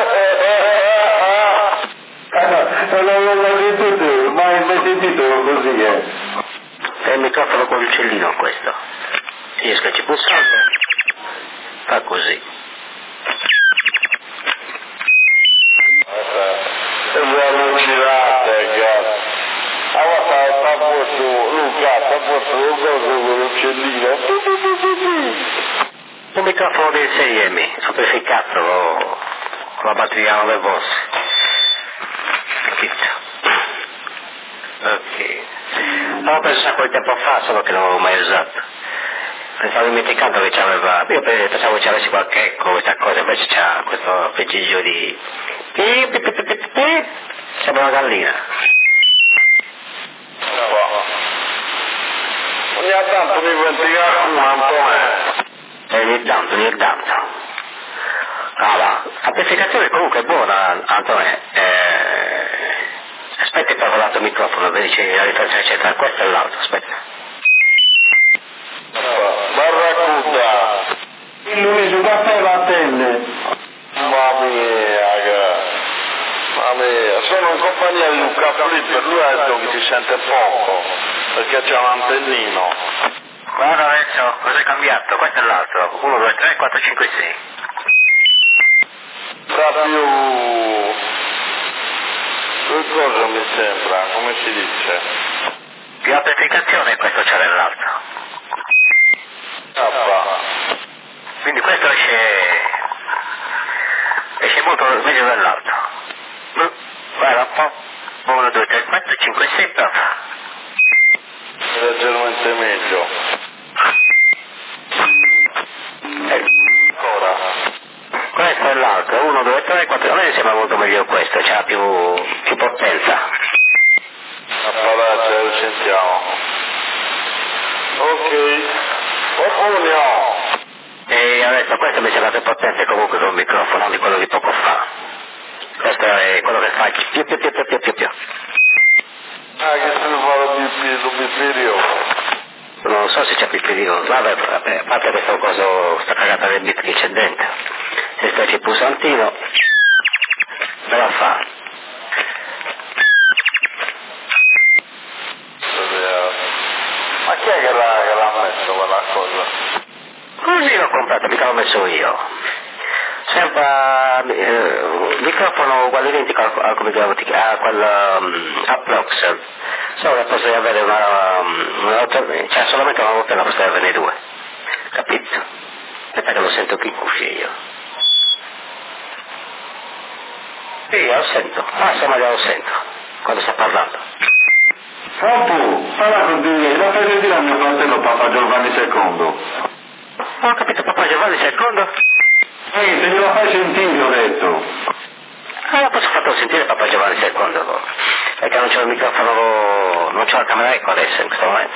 Non l'ho sentito, mai sentito così, È il microfono con l'uccellino questo. Riesco a ci pulsare. Fa così. E voi allucinate, cazzo. Allora sta posto, Luca, sta posto un coso con l'uccellino. Un microfono del serie M, amplificato con la batteria 9 volt. Capito? Ok. Avevo preso un sacco di tempo fa, solo che non l'avevo mai usato. Pensavo dimenticato che c'aveva, io pensavo che c'avessi qualche eco, questa cosa, invece c'ha questo pregigio di sembra una gallina. Ogni tanto mi vendica Ogni tanto. Allora, l'amplificazione comunque è buona, Antonio. Aspetta che ho l'altro microfono, vedi c'è la differenza eccetera, questo è l'altro, aspetta. Barracuda. Luigi, guarda la tende. Mamma mia, sono in compagnia di Luca Flipper, lui ha detto che si sente poco, perché c'è un antennino. Guarda adesso, cosa è cambiato? Questo è l'altro, 1, 2, 3, 4, 5, 6. Sta più... che cosa mi sembra, come si dice? Più amplificazione questo c'è nell'altro. Quindi questo esce molto meglio dell'altro. Guarda un po'. 5-6 prova. Leggermente meglio. Ancora. Questo è l'altro, 1, 2, 3, 4, a me sembra molto meglio questo, c'ha più potenza. Appalaccia, lo sentiamo. Ok. Buongiorno. E adesso questo mi sembra più potente comunque col microfono di quello di poco fa. Questo è quello che fa più. Ah, che se ne fa lo bipirio? Non so se c'è più vabbè, a parte questa cosa, sta cagata del bit che c'è dentro. Se sta il pulsantino, me la fa. Ma chi è che l'ha messo quella cosa? Così l'ho comprato, mica l'ho messo io. Sempre microfono uguale identico a come a quel Approx. Solo che posso avere cioè solamente una volta la posso avere 2. Capito? Aspetta che lo sento qui in cuffia io. Sì, lo sento. Ah, insomma lo sento. Quando sta parlando. Papu, parla con te, la fai sentire a mio fratello Papa Giovanni II. Ho capito, Papa Giovanni II? Se glielo fai sentire, ho detto. Ah, posso farlo sentire Papa Giovanni II, perché non c'ho il microfono, non c'ho la camera eco adesso in questo momento.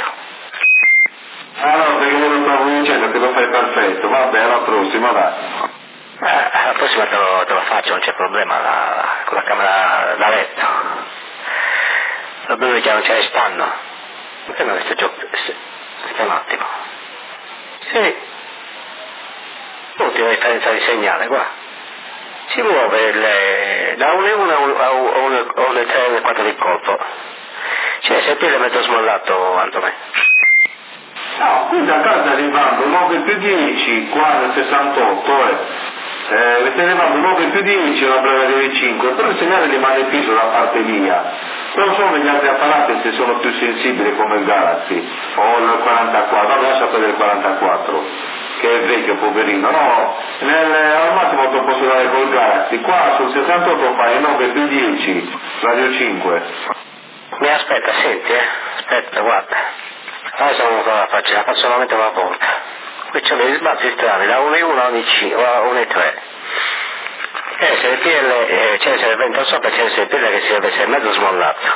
Ah no, perché io lo stavo dicendo che lo fai perfetto, vabbè, alla prossima dai. Alla prossima te lo faccio, non c'è problema, con la camera da letto. Lo dove già non ce ne stanno. Perché non sto gioco? Aspetta un attimo. Sì. Ultima differenza di segnale, qua. Si muove da 1,1 a 1,3 e 4 di colpo. Cioè, se te le metto smollato, Antonio. No, qui da casa arrivando 9 più 10, qua nel 68, stai arrivando 9 più 10 una breve di 5, però il segnale rimane fisso da parte mia. Non so negli altri apparati se sono più sensibili come il Galaxy o il 44, vabbè lascia perdere il 44, che è vecchio poverino, no, al massimo te posso dare col Galaxy, qua sul 68 fai 9 più 10, radio 5. Mi aspetta, senti, aspetta, guarda. Adesso non la faccio solamente una volta. Qui c'ho degli sbalzi strani, da 1,1 a 1,3. C'è l'SPL, c'è il vento sopra, c'è l'SPL che si deve essere mezzo smollato.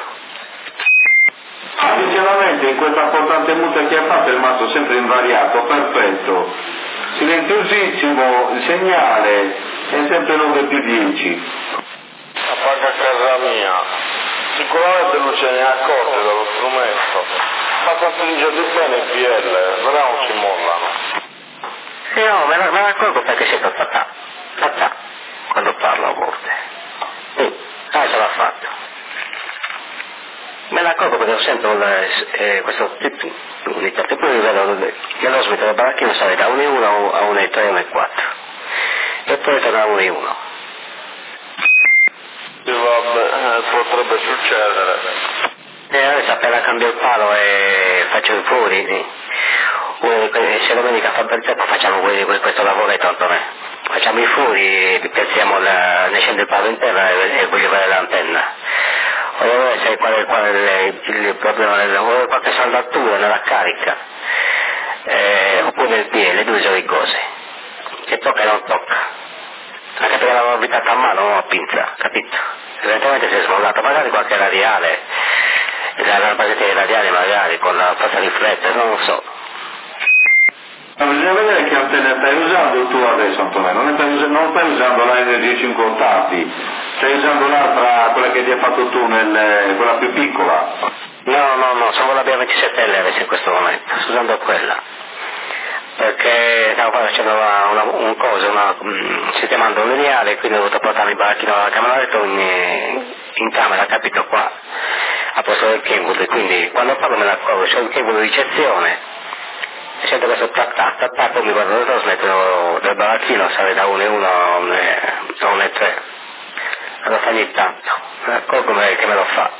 Sinceramente in questa importante multa che ha fatto è rimasto sempre invariato, perfetto. Silenziosissimo, il segnale è sempre 9 più 10. Appaga a casa mia. Sicuramente non ce ne accorge dello strumento. Ma stringerli bene il PL, però non si mollano. Sì, no, me ne accorgo perché sento tatà, quando parlo a volte. Adesso l'ha fatto. Me ne accorgo perché sento questo unità, più livello dell'osmito del baracchino sale da 1,1 a 1,3 e 1,4 e poi torna a 1,1. Sì, vabbè, potrebbe succedere. Adesso appena cambio il palo e faccio i fuori, se domenica fa bel tempo facciamo questo lavoretto, Antonio. Facciamo i furi, piazziamo ne scende il palo in terra e voglio vedere l'antenna. Voglio vedere se qual è il problema, voglio qualche saldatura nella carica, oppure nel piede, le due sono cose. Che tocca e non tocca. Anche perché l'avevo abitata a mano, non a pinza, capito? Evidentemente si è smollato, magari qualche radiale, la batteria radiale magari, con la forza riflettere, non lo so. Ma bisogna vedere che antenne stai usando tu adesso, Antonio, non stai usando la NG5 ottati, stai usando l'altra, quella che ti hai fatto tu, quella più piccola. No, sono la B27L adesso in questo momento, sto usando quella. Perché stavo facendo un sistemando un lineare, quindi ho dovuto portare il baracchino alla camera letto in camera, capito, qua, a posto del cable, quindi quando parlo me ne accorgo, c'è il cable di ricezione, e sento questo tac, poi mi guardo il trasmetto del baracchino, sale da 1,1 a 1,3, lo fa ogni tanto, me ne accorgo che me lo fa.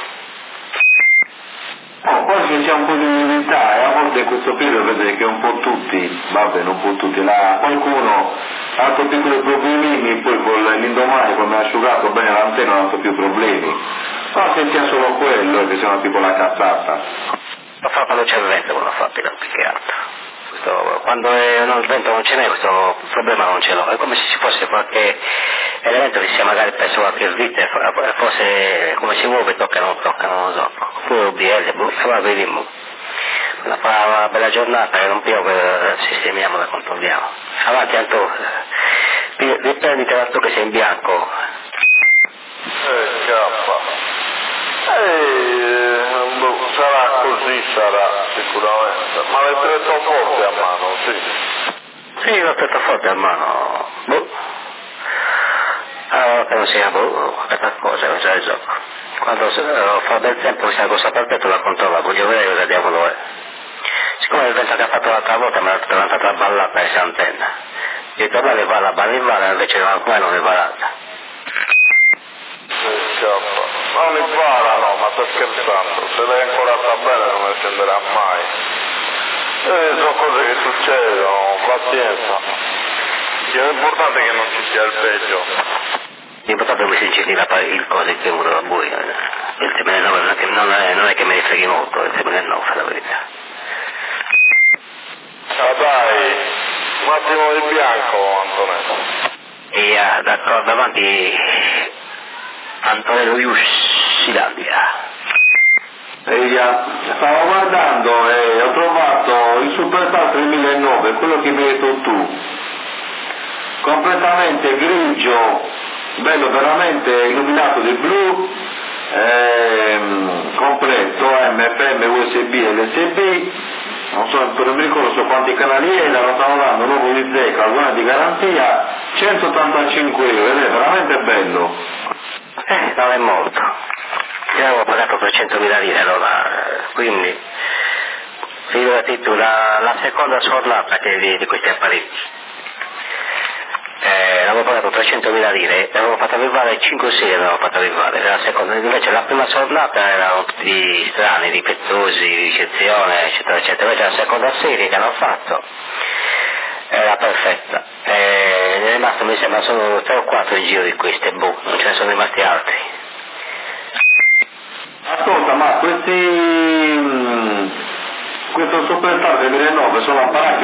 Quasi c'è un po' di umidità e a volte in questo periodo vedete che un po' tutti, vabbè non un po' tutti, qualcuno ha fatto piccoli problemini, poi con l'indomani quando ha asciugato bene l'antenna ha fatto più problemi. No, sentia solo quello, che sembra tipo la cazzata. Lo fa quando c'è il vento, quello fa più che altro. Quando il vento non ce n'è, questo problema non ce l'ho. È come se ci fosse qualche elemento che sia magari preso qualche vite, forse come si muove, tocca, non lo so. Oppure UBL, ora vediamo. Quando fa una bella giornata e non piove, sistemiamo, la controlliamo. Avanti Antonio, riprendite l'altro che sei in bianco. Sarà così, sarà sicuramente, ma l'hai preso forte a mano, sì. Sì, l'ho preso forte a mano, allora che non sia questa cosa, non c'è il gioco. Quando fa del tempo questa cosa per te la controlla, voglio vedere cosa diavolo è. Siccome il vento che ha fatto l'altra volta mi ha dato la ballata questa antenna, io tornare la balla invece qua non è ballata. Non li para, no, ma sto scherzando, se lei ancora sta bene non ne scenderà mai. Sono cose che succedono, pazienza. L'importante è che non ci sia il peggio. L'importante è che mi si incentiva il coso che uno da buio. Il TMN9 non è che me ne freghi molto, il TMN9 la verità. Ah dai, un attimo di bianco, Antonello. E d'accordo, davanti Antonello Iussilandia. Stavo guardando e ho trovato il Superstar 3009, quello che mi hai detto tu, completamente grigio, bello, veramente illuminato di blu, completo, FM, USB, LSB, non mi ricordo su quanti canali erano, stanno dando un nuovo di zecca, alguna di garanzia, 185 euro, ed è veramente bello. Non è molto. Io avevo pagato 300.000 lire, allora, quindi, figurati tu, la seconda sfornata di questi apparecchi. Avevo pagato 300.000 lire, l'avevo fatta arrivare 5-6, l'avevo fatta arrivare, la seconda, invece la prima sfornata erano tutti strani, difettosi, ricezione, eccetera, eccetera, invece la seconda serie che hanno fatto era perfetta. Ne è rimasto, mi sembra, solo 3 o 4 in giro di queste, non ce ne sono rimasti altri. Ascolta, ma questo Superstar 2009 sono apparecchi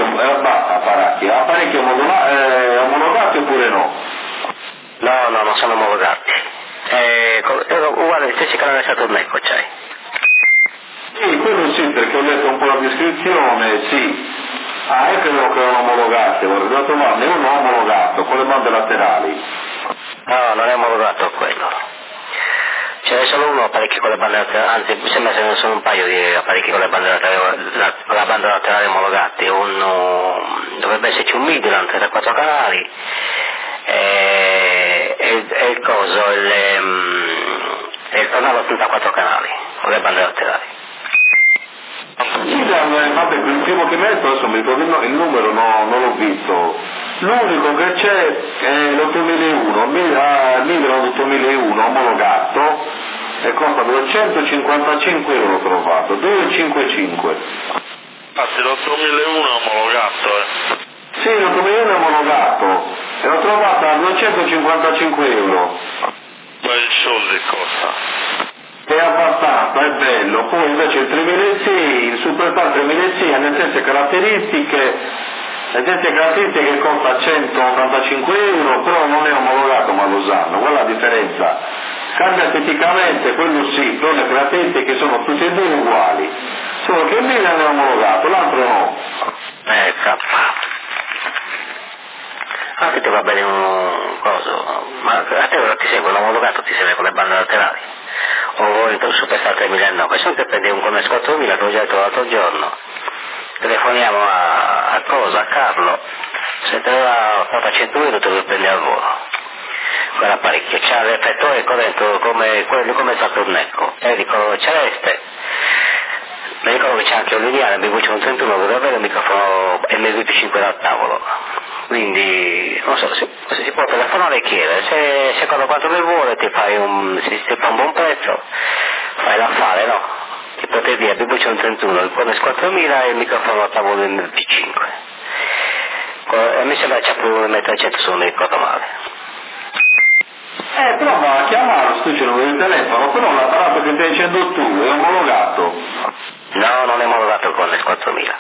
omologati oppure no? No, non sono omologati. Uguale, gli stessi canali Saturn Echo c'hai. Sì, quello sì, perché ho letto un po' la descrizione, sì. Ah, è credo che erano omologati, vorrei trovarne uno omologato, con le bande laterali. No, non è omologato quello. Ce n'è solo uno apparecchi con le bande laterali, anzi mi sembra che ce ne sono un paio di apparecchi con le bande laterali, con la banda laterale omologati, dovrebbe esserci un Midland 34 canali e il coso, il tornado 34 canali con le bande laterali. Vabbè, il primo che metto, adesso mi ricordo il numero, non l'ho visto. L'unico che c'è è l'8001, Midland 8001 omologato e costa 255 euro trovato, 255. Infatti l'8001 è omologato, Sì, l'8001 è omologato e l'ho trovato a 255 euro. Bel soldi costa. È abbastanza, è bello. Poi invece il 3006, il Superstar 3006 ha le stesse caratteristiche che costa 185 euro, però non è omologato, ma lo sanno, quella è la differenza. Cambia esteticamente, quello sì, però le caratteristiche sono tutte e due uguali, solo che il Milan è omologato, l'altro no. Anche te va bene un coso, ma a te ora ti segue l'omologato, ti segue con le bande laterali. O vuoi il Superstar 3009, se non ti prendi un Connex 4000 che ho già detto l'altro giorno, telefoniamo a Carlo, se te la porta 100 euro te lo prendi al volo, quell'apparecchio, c'ha l'effettore corretto come Saturn Echo, di colore celeste, mi ricordo che c'è anche un lineare MV131 che deve avere un microfono MV5 dal tavolo, quindi non so, si può telefonare e chiedere, se quanto lui vuole ti fai ti fa un buon prezzo, fai l'affare, no? Ti potete dire MV131, il Connex 4000 e il microfono a tavolo MV5. Mi sembra che c'è pure un M300 se non mi ricordo male. Prova a chiamarlo, tu c'è il numero di telefono, però l'apparato che stai dicendo tu è omologato. No, non è omologato con il 4000.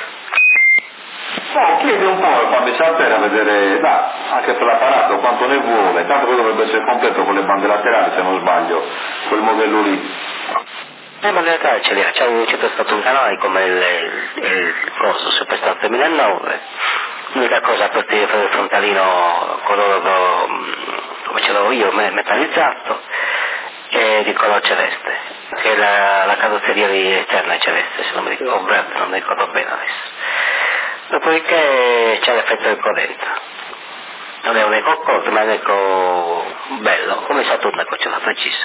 No, chiedi un po' e fammi sapere a vedere, anche per l'apparato quanto ne vuole, tanto poi dovrebbe essere completo con le bande laterali se non sbaglio, quel modello lì. Ma in realtà c'è stato un canale come il corso Superstar 2009, l'unica cosa per il frontalino color come ce l'avevo io, metallizzato e di color celeste, che la carrozzeria esterna è celeste, se non mi ricordo, verde, non mi ricordo bene adesso. Dopodiché c'è l'effetto del corrente. Non è un eco corto, ma è un eco bello, come Saturno ce l'ha preciso.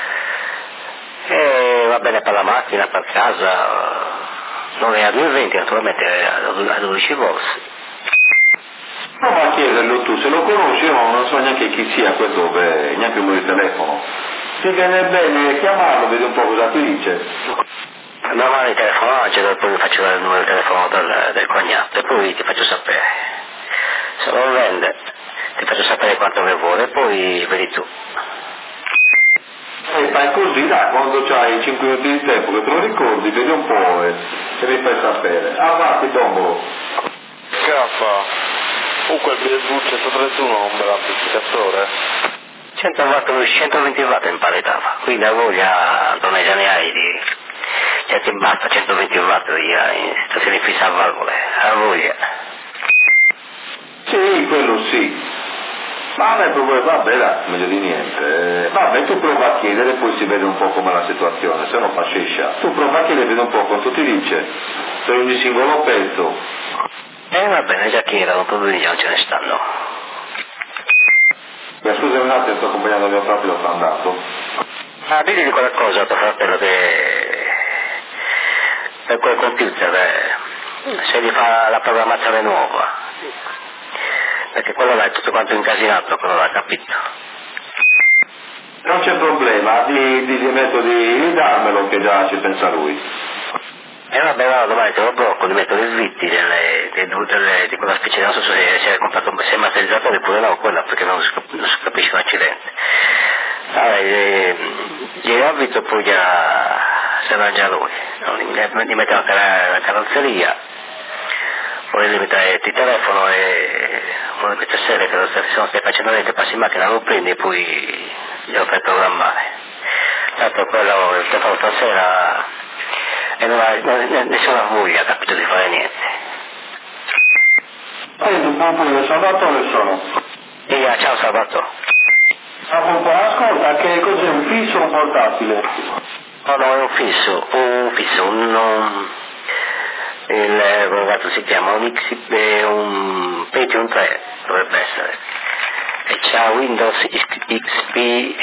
E va bene per la macchina, per casa, non è a 220, naturalmente è a 12 volts. Prova a chiederlo tu, se lo conosci, io non so neanche chi sia questo, neanche il numero di telefono. Se viene bene chiamarlo, vedi un po' cosa ti dice. Normale il telefono oggi, poi vi faccio il numero di telefono del cognato e poi ti faccio sapere. Se lo vende, ti faccio sapere quanto ne vuole e poi vedi tu. E fai così, quando c'hai 5 minuti di tempo che te lo ricordi, vedi un po' e mi fai sapere. Avanti, Bombolo. Comunque il BMW 131 è un bel amplificatore. 120 watt in paritava, quindi a voglia non ne hai di... Cioè ti basta 120 watt in stazione fissa a valvole, a voglia. Sì, quello sì. Ma non è proprio, vabbè, meglio di niente. Vabbè, tu prova a chiedere e poi si vede un po' com'è la situazione, se no fa sciscia. Tu prova a chiedere e vedi un po' quanto ti dice, per ogni singolo pezzo. Va bene, già che erano problemi non ce ne stanno. Beh, scusami un attimo, sto accompagnando mio fratello, sta andato. Digli qualcosa a tuo fratello che per quel computer, se gli fa la programmazione nuova, perché quello là è tutto quanto incasinato, quello l'ha capito. Non c'è problema, di darmelo che già ci pensa lui. Vabbè, no, domani te lo blocco, gli metto le svitti di quella specie, non so se hai comprato, se è materializzatore oppure no, quella perché non si capisce un accidente. Gli abito poi già si arrangia lui, gli metto anche la carrozzeria, poi gli metto il telefono e uno di queste sere che se non stai facendo niente passi in macchina lo prendi e poi glielo fai programmare. Tanto quello il telefono stasera e non ha nessuna voglia, capito, di fare niente. Tu buon Salvatore sono. Ciao Salvatore. Ascolta, che cos'è, un fisso o un portatile? No, è un fisso, come cazzo si chiama, un Pentium 3 dovrebbe essere. E c'ha Windows XP,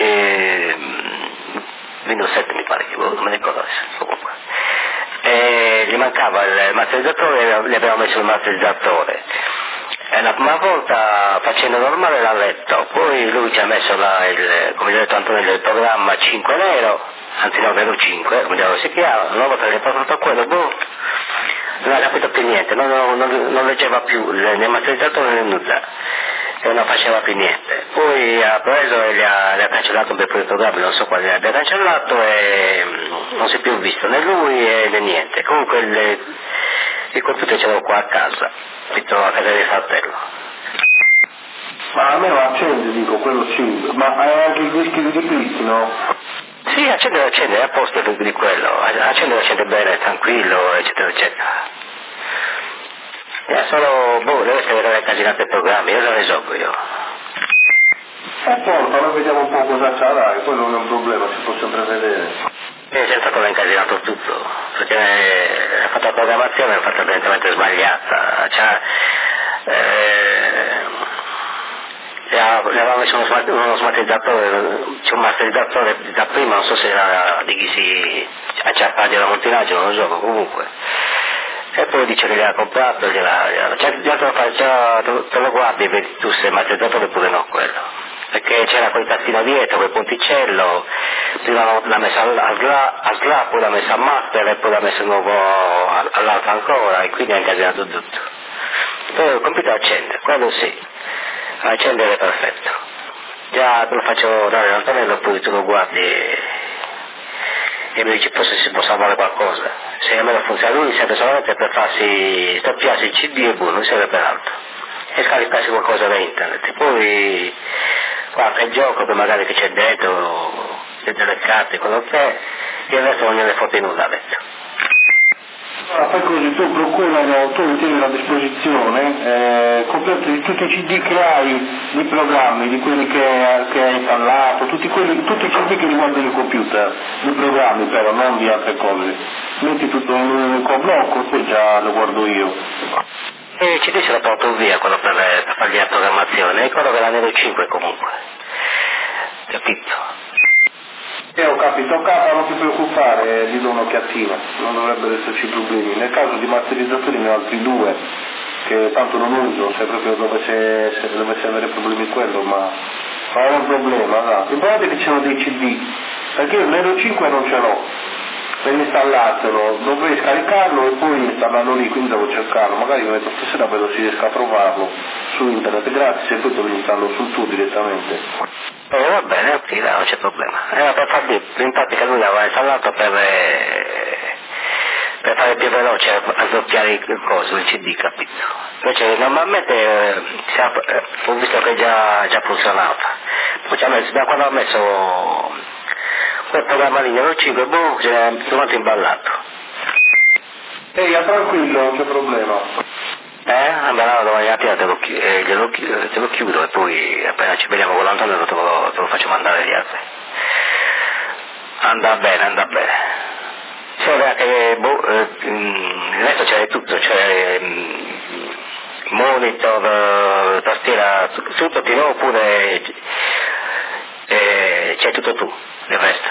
Windows 7 mi pare, non mi ricordo adesso, comunque. Gli mancava il materializzatore, gli abbiamo messo il materializzatore. La prima volta facendo normale l'ha letto, poi lui ci ha messo come gli ho detto Antonio, il programma 5 nero, anzi no, nero 5, come si chiama, una volta che ha portato quello, non ha capito più niente, non leggeva più né materializzatore né nulla, e non faceva più niente. Poi ha preso e gli ha cancellato un bel po' di programmi, non so quali abbia cancellato e non si è più visto né lui né niente. Comunque il computer ce l'ho qua a casa, metto a casa del fratello. Ma almeno accende, dico, quello sì, ma hai anche i dischi di ripristino? Sì, accende, è a posto di quello, accende bene, tranquillo, eccetera, eccetera. Solo, deve essere casinato i programmi, io lo risolvo io. Porta, noi vediamo un po' cosa c'ha, dai, poi non è un problema, si può sempre vedere. Senza come ha incasinato tutto, perché ha fatto la programmazione, l'ha fatta evidentemente sbagliata, le aveva messo uno smaterializzatore, c'è un materializzatore da prima, non so se era di chi si acciappa della Montinaggio, non lo so, comunque. E poi dice che gliel'ha comprato, già te lo guardi e vedi tu se è materializzatore oppure no quello. Perché c'era quel tastino dietro, quel ponticello, prima l'ha messa a SLA, poi l'ha messa a master e poi l'ha messa di nuovo all'altra ancora e quindi ha incasinato tutto. Poi il computer accende, quello sì, accendere è perfetto. già te lo faccio dare l'Antonello, poi tu lo guardi e mi dici forse si può salvare qualcosa. Se almeno funziona, lui serve solamente per farsi stoppiarsi il CD e buono, non serve per altro. E scaricarsi qualcosa da internet. Poi qualche gioco che magari che c'è dentro, delle carte, quello che è, il resto non gliene fotte nulla adesso. Allora, fai così, tu procurano, tu li tieni a disposizione, completo di tutti i CD che hai, di programmi, di quelli che hai installato, tutti i CD che riguardano il computer, di programmi però, non di altre cose. Metti tutto in un unico blocco, poi già lo guardo io. E il CD se lo porto via, quello per fargli la programmazione, e quello che l'ha nello 5 comunque. Capito? Ho capito, non ti preoccupare, gli do un'occhiatina, non dovrebbero esserci problemi. Nel caso di masterizzatori ne ho altri 2, che tanto non uso, se proprio dovesse avere problemi quello, ma non è un problema, no. L'importante è che ci sono dei CD, perché io l'Euro 5 non ce l'ho, per installartelo, dovrei scaricarlo e poi installarlo lì, quindi devo cercarlo, magari mi metto stasera vedo se riesco a trovarlo su internet gratis e poi te lo installo sul tuo direttamente. Va bene, ok, non c'è problema. Per farli, in pratica lui l'aveva installato per fare più veloce a doppiare il coso, il CD, capito? Invece normalmente ho visto che già funzionava. Poi da quando ho messo quel programma lì nello 5, ce l'ha tutto imballato. Ehi, tranquillo, non c'è problema. Allora domani mattina te lo chiudo e poi appena ci vediamo con l'Antonio te lo faccio mandare gli altri. Andrà bene. Serve anche, il resto c'è tutto, c'è monitor, tastiera, tutto di nuovo, oppure c'è tutto tu, il resto.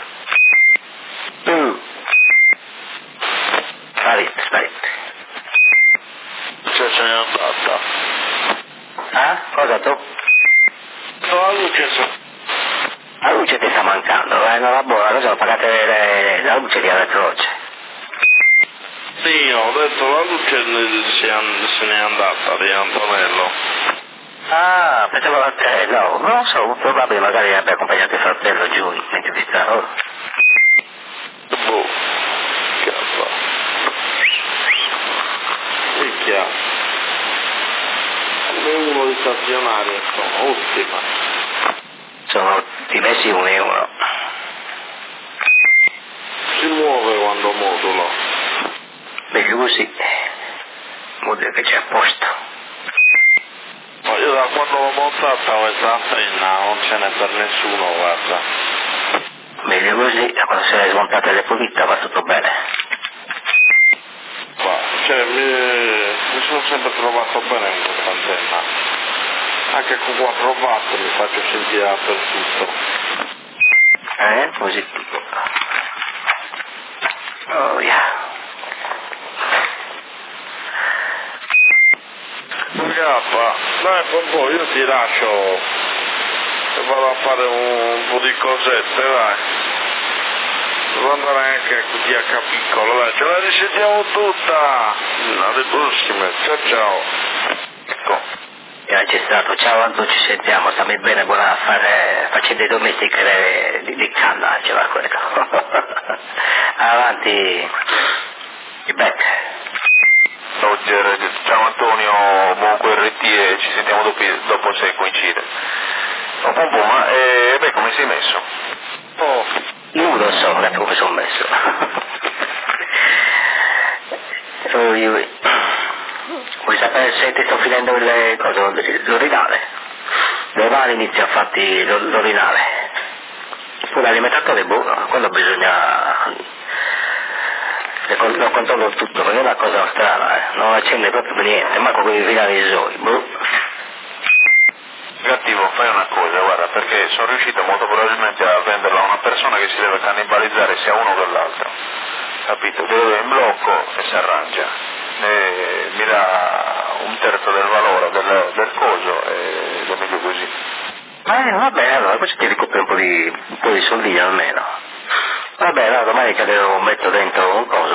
Sparite. Cioè se n'è andata. Ah? Cosa tu? La luce La luce ti sta mancando, non va buona, adesso pagate la luce di Elettroce. Sì, ho detto la luce se n'è andata di Antonello. Ah, pensavo a te, no, non lo so, probabile magari abbia accompagnato il fratello giù mentre vi stavo. Boh, cazzo. Picchia. Come uno di stazionario, sono ottima. Sono diversi 1 euro. Si muove quando modulo. Meglio così. Vuol dire che c'è a posto. Ma io da quando l'ho montata questa antenna non ce n'è per nessuno, guarda. Meglio così, da quando se l'è smontata e l'è pulita va tutto bene. Ma, cioè, mi sono sempre trovato bene con questa antenna. Anche con 4 watt mi faccio sentire dappertutto. Positivo. Oh yeah. Gappa, dai un po', io ti lascio e vado a fare un po' di cosette, dai. Devo andare anche così a capicolo, dai, ce la risentiamo tutta. Alle prossime, ciao. Ecco, era c'è stato, ciao Anto, ci sentiamo, stammi bene, buona a fare faccende domestiche di canna, ce va quello. Avanti, i back. Ciao Antonio, buon QRT e ci sentiamo dopo se coincide. Ma come sei messo? Io lo so, come sono messo. Vuoi sapere se ti sto finendo l'orinale? Domani inizia a farti l'orinale. Poi l'alimentatore è buono, quello bisogna... Lo controllo tutto, perché è una cosa strana, non accende proprio per niente, manco con i finalizzatori. Cattivo, fai una cosa, guarda, perché sono riuscito molto probabilmente a venderla a una persona che si deve cannibalizzare sia uno che l'altro, capito? Deve in blocco e si arrangia, e mi dà un terzo del valore del coso ed è meglio così. Vabbè, allora così ti ricopri un po' di soldini almeno. Vabbè, allora domani lo metto dentro un coso,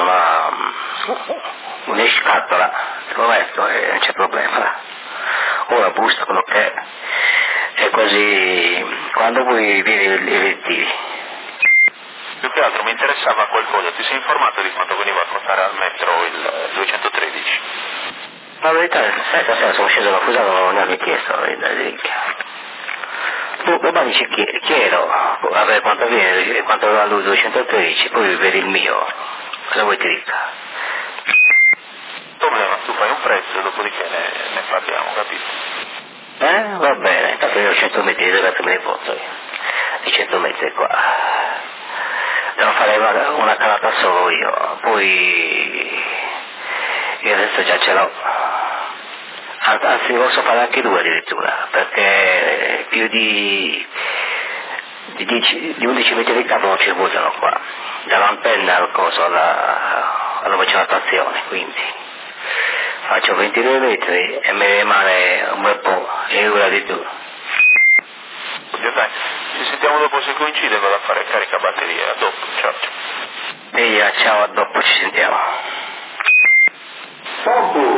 una scatola, lo metto e non c'è problema. O la busta, quello che è, e così quando poi viene i rettivi. Più che altro mi interessava qualcosa, ti sei informato di quanto veniva a costare al metro il 213? La verità è che stasera sono sceso da Fusaro, non ne ho chiesto, la verità di tu domani ci chiedo a vedere quanto viene, quanto va lui 213, poi vedi il mio, cosa vuoi ti dica? Problema, tu fai un prezzo e dopodiché ne parliamo, capito? Va bene, intanto io ho 100 metri, levatemi i pozzo, di 100 metri qua. Devo fare una calata solo io, poi il resto già ce l'ho. Anzi, posso fare anche 2 addirittura, perché più di 11 metri di cavo non ci buttano qua, dall'antenna al coso alla vaccinazione, quindi faccio 22 metri e mi rimane un bel po', e ora di più. Dai, ci sentiamo dopo se coincide, vado a fare carica batteria, a dopo, ciao. Via, ciao, a dopo ci sentiamo. Poco.